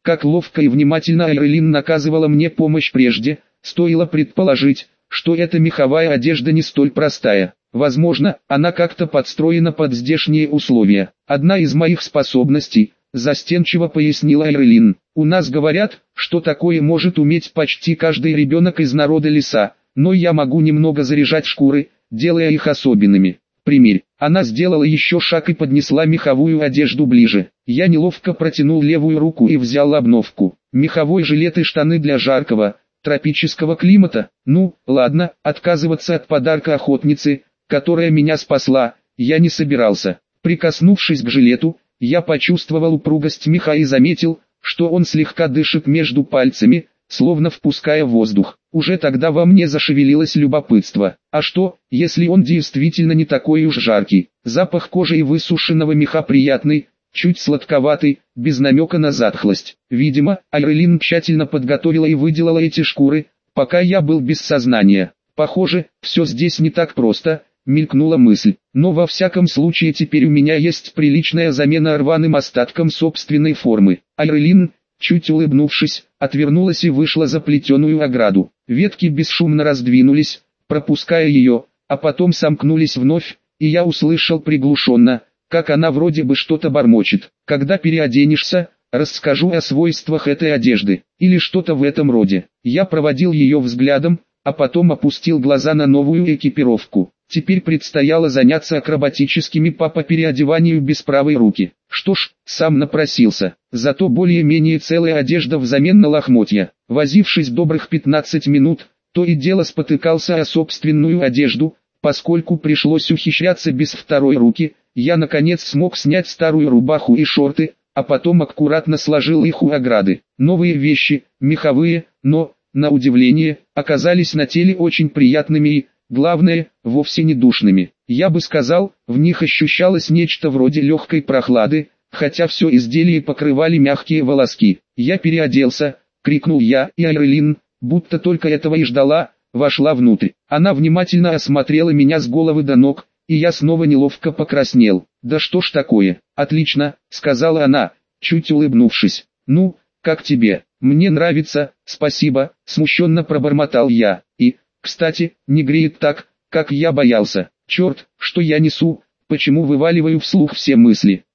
Как ловко и внимательно Айрелин наказывала мне помощь прежде, стоило предположить, что эта меховая одежда не столь простая. Возможно, она как-то подстроена под здешние условия. Одна из моих способностей, застенчиво пояснила Айрелин. У нас говорят, что такое может уметь почти каждый ребенок из народа леса, но я могу немного заряжать шкуры, делая их особенными. Примерь. Она сделала еще шаг и поднесла меховую одежду ближе. Я неловко протянул левую руку и взял обновку. Меховой жилет и штаны для жаркого, тропического климата. Ну, ладно, отказываться от подарка охотницы, которая меня спасла, я не собирался. Прикоснувшись к жилету, я почувствовал упругость меха и заметил, что он слегка дышит между пальцами, словно впуская воздух. Уже тогда во мне зашевелилось любопытство. А что, если он действительно не такой уж жаркий? Запах кожи и высушенного меха приятный, чуть сладковатый, без намека на затхлость. Видимо, Айрелин тщательно подготовила и выделала эти шкуры, пока я был без сознания. Похоже, все здесь не так просто, мелькнула мысль. Но во всяком случае теперь у меня есть приличная замена рваным остаткам собственной формы. Айрелин, чуть улыбнувшись, отвернулась и вышла за плетеную ограду. Ветки бесшумно раздвинулись, пропуская ее, а потом сомкнулись вновь, и я услышал приглушенно, как она вроде бы что-то бормочет. Когда переоденешься, расскажу о свойствах этой одежды, или что-то в этом роде. Я проводил ее взглядом, а потом опустил глаза на новую экипировку. Теперь предстояло заняться акробатическими па по переодеванию без правой руки. Что ж, сам напросился. Зато более-менее целая одежда взамен на лохмотья. Возившись добрых пятнадцать минут, то и дело спотыкался о собственную одежду, поскольку пришлось ухищряться без второй руки. Я наконец смог снять старую рубаху и шорты, а потом аккуратно сложил их у ограды. Новые вещи, меховые, но, на удивление, оказались на теле очень приятными и, главное, вовсе не душными. Я бы сказал, в них ощущалось нечто вроде легкой прохлады, хотя все изделие покрывали мягкие волоски. «Я переоделся!» — крикнул я, и Айрелин, будто только этого и ждала, вошла внутрь. Она внимательно осмотрела меня с головы до ног, и я снова неловко покраснел. «Да что ж такое?» «Отлично», — сказала она, чуть улыбнувшись. «Ну, как тебе?» «Мне нравится, спасибо», — смущенно пробормотал я. «И, кстати, не греет так, как я боялся. Черт, что я несу, почему вываливаю вслух все мысли?»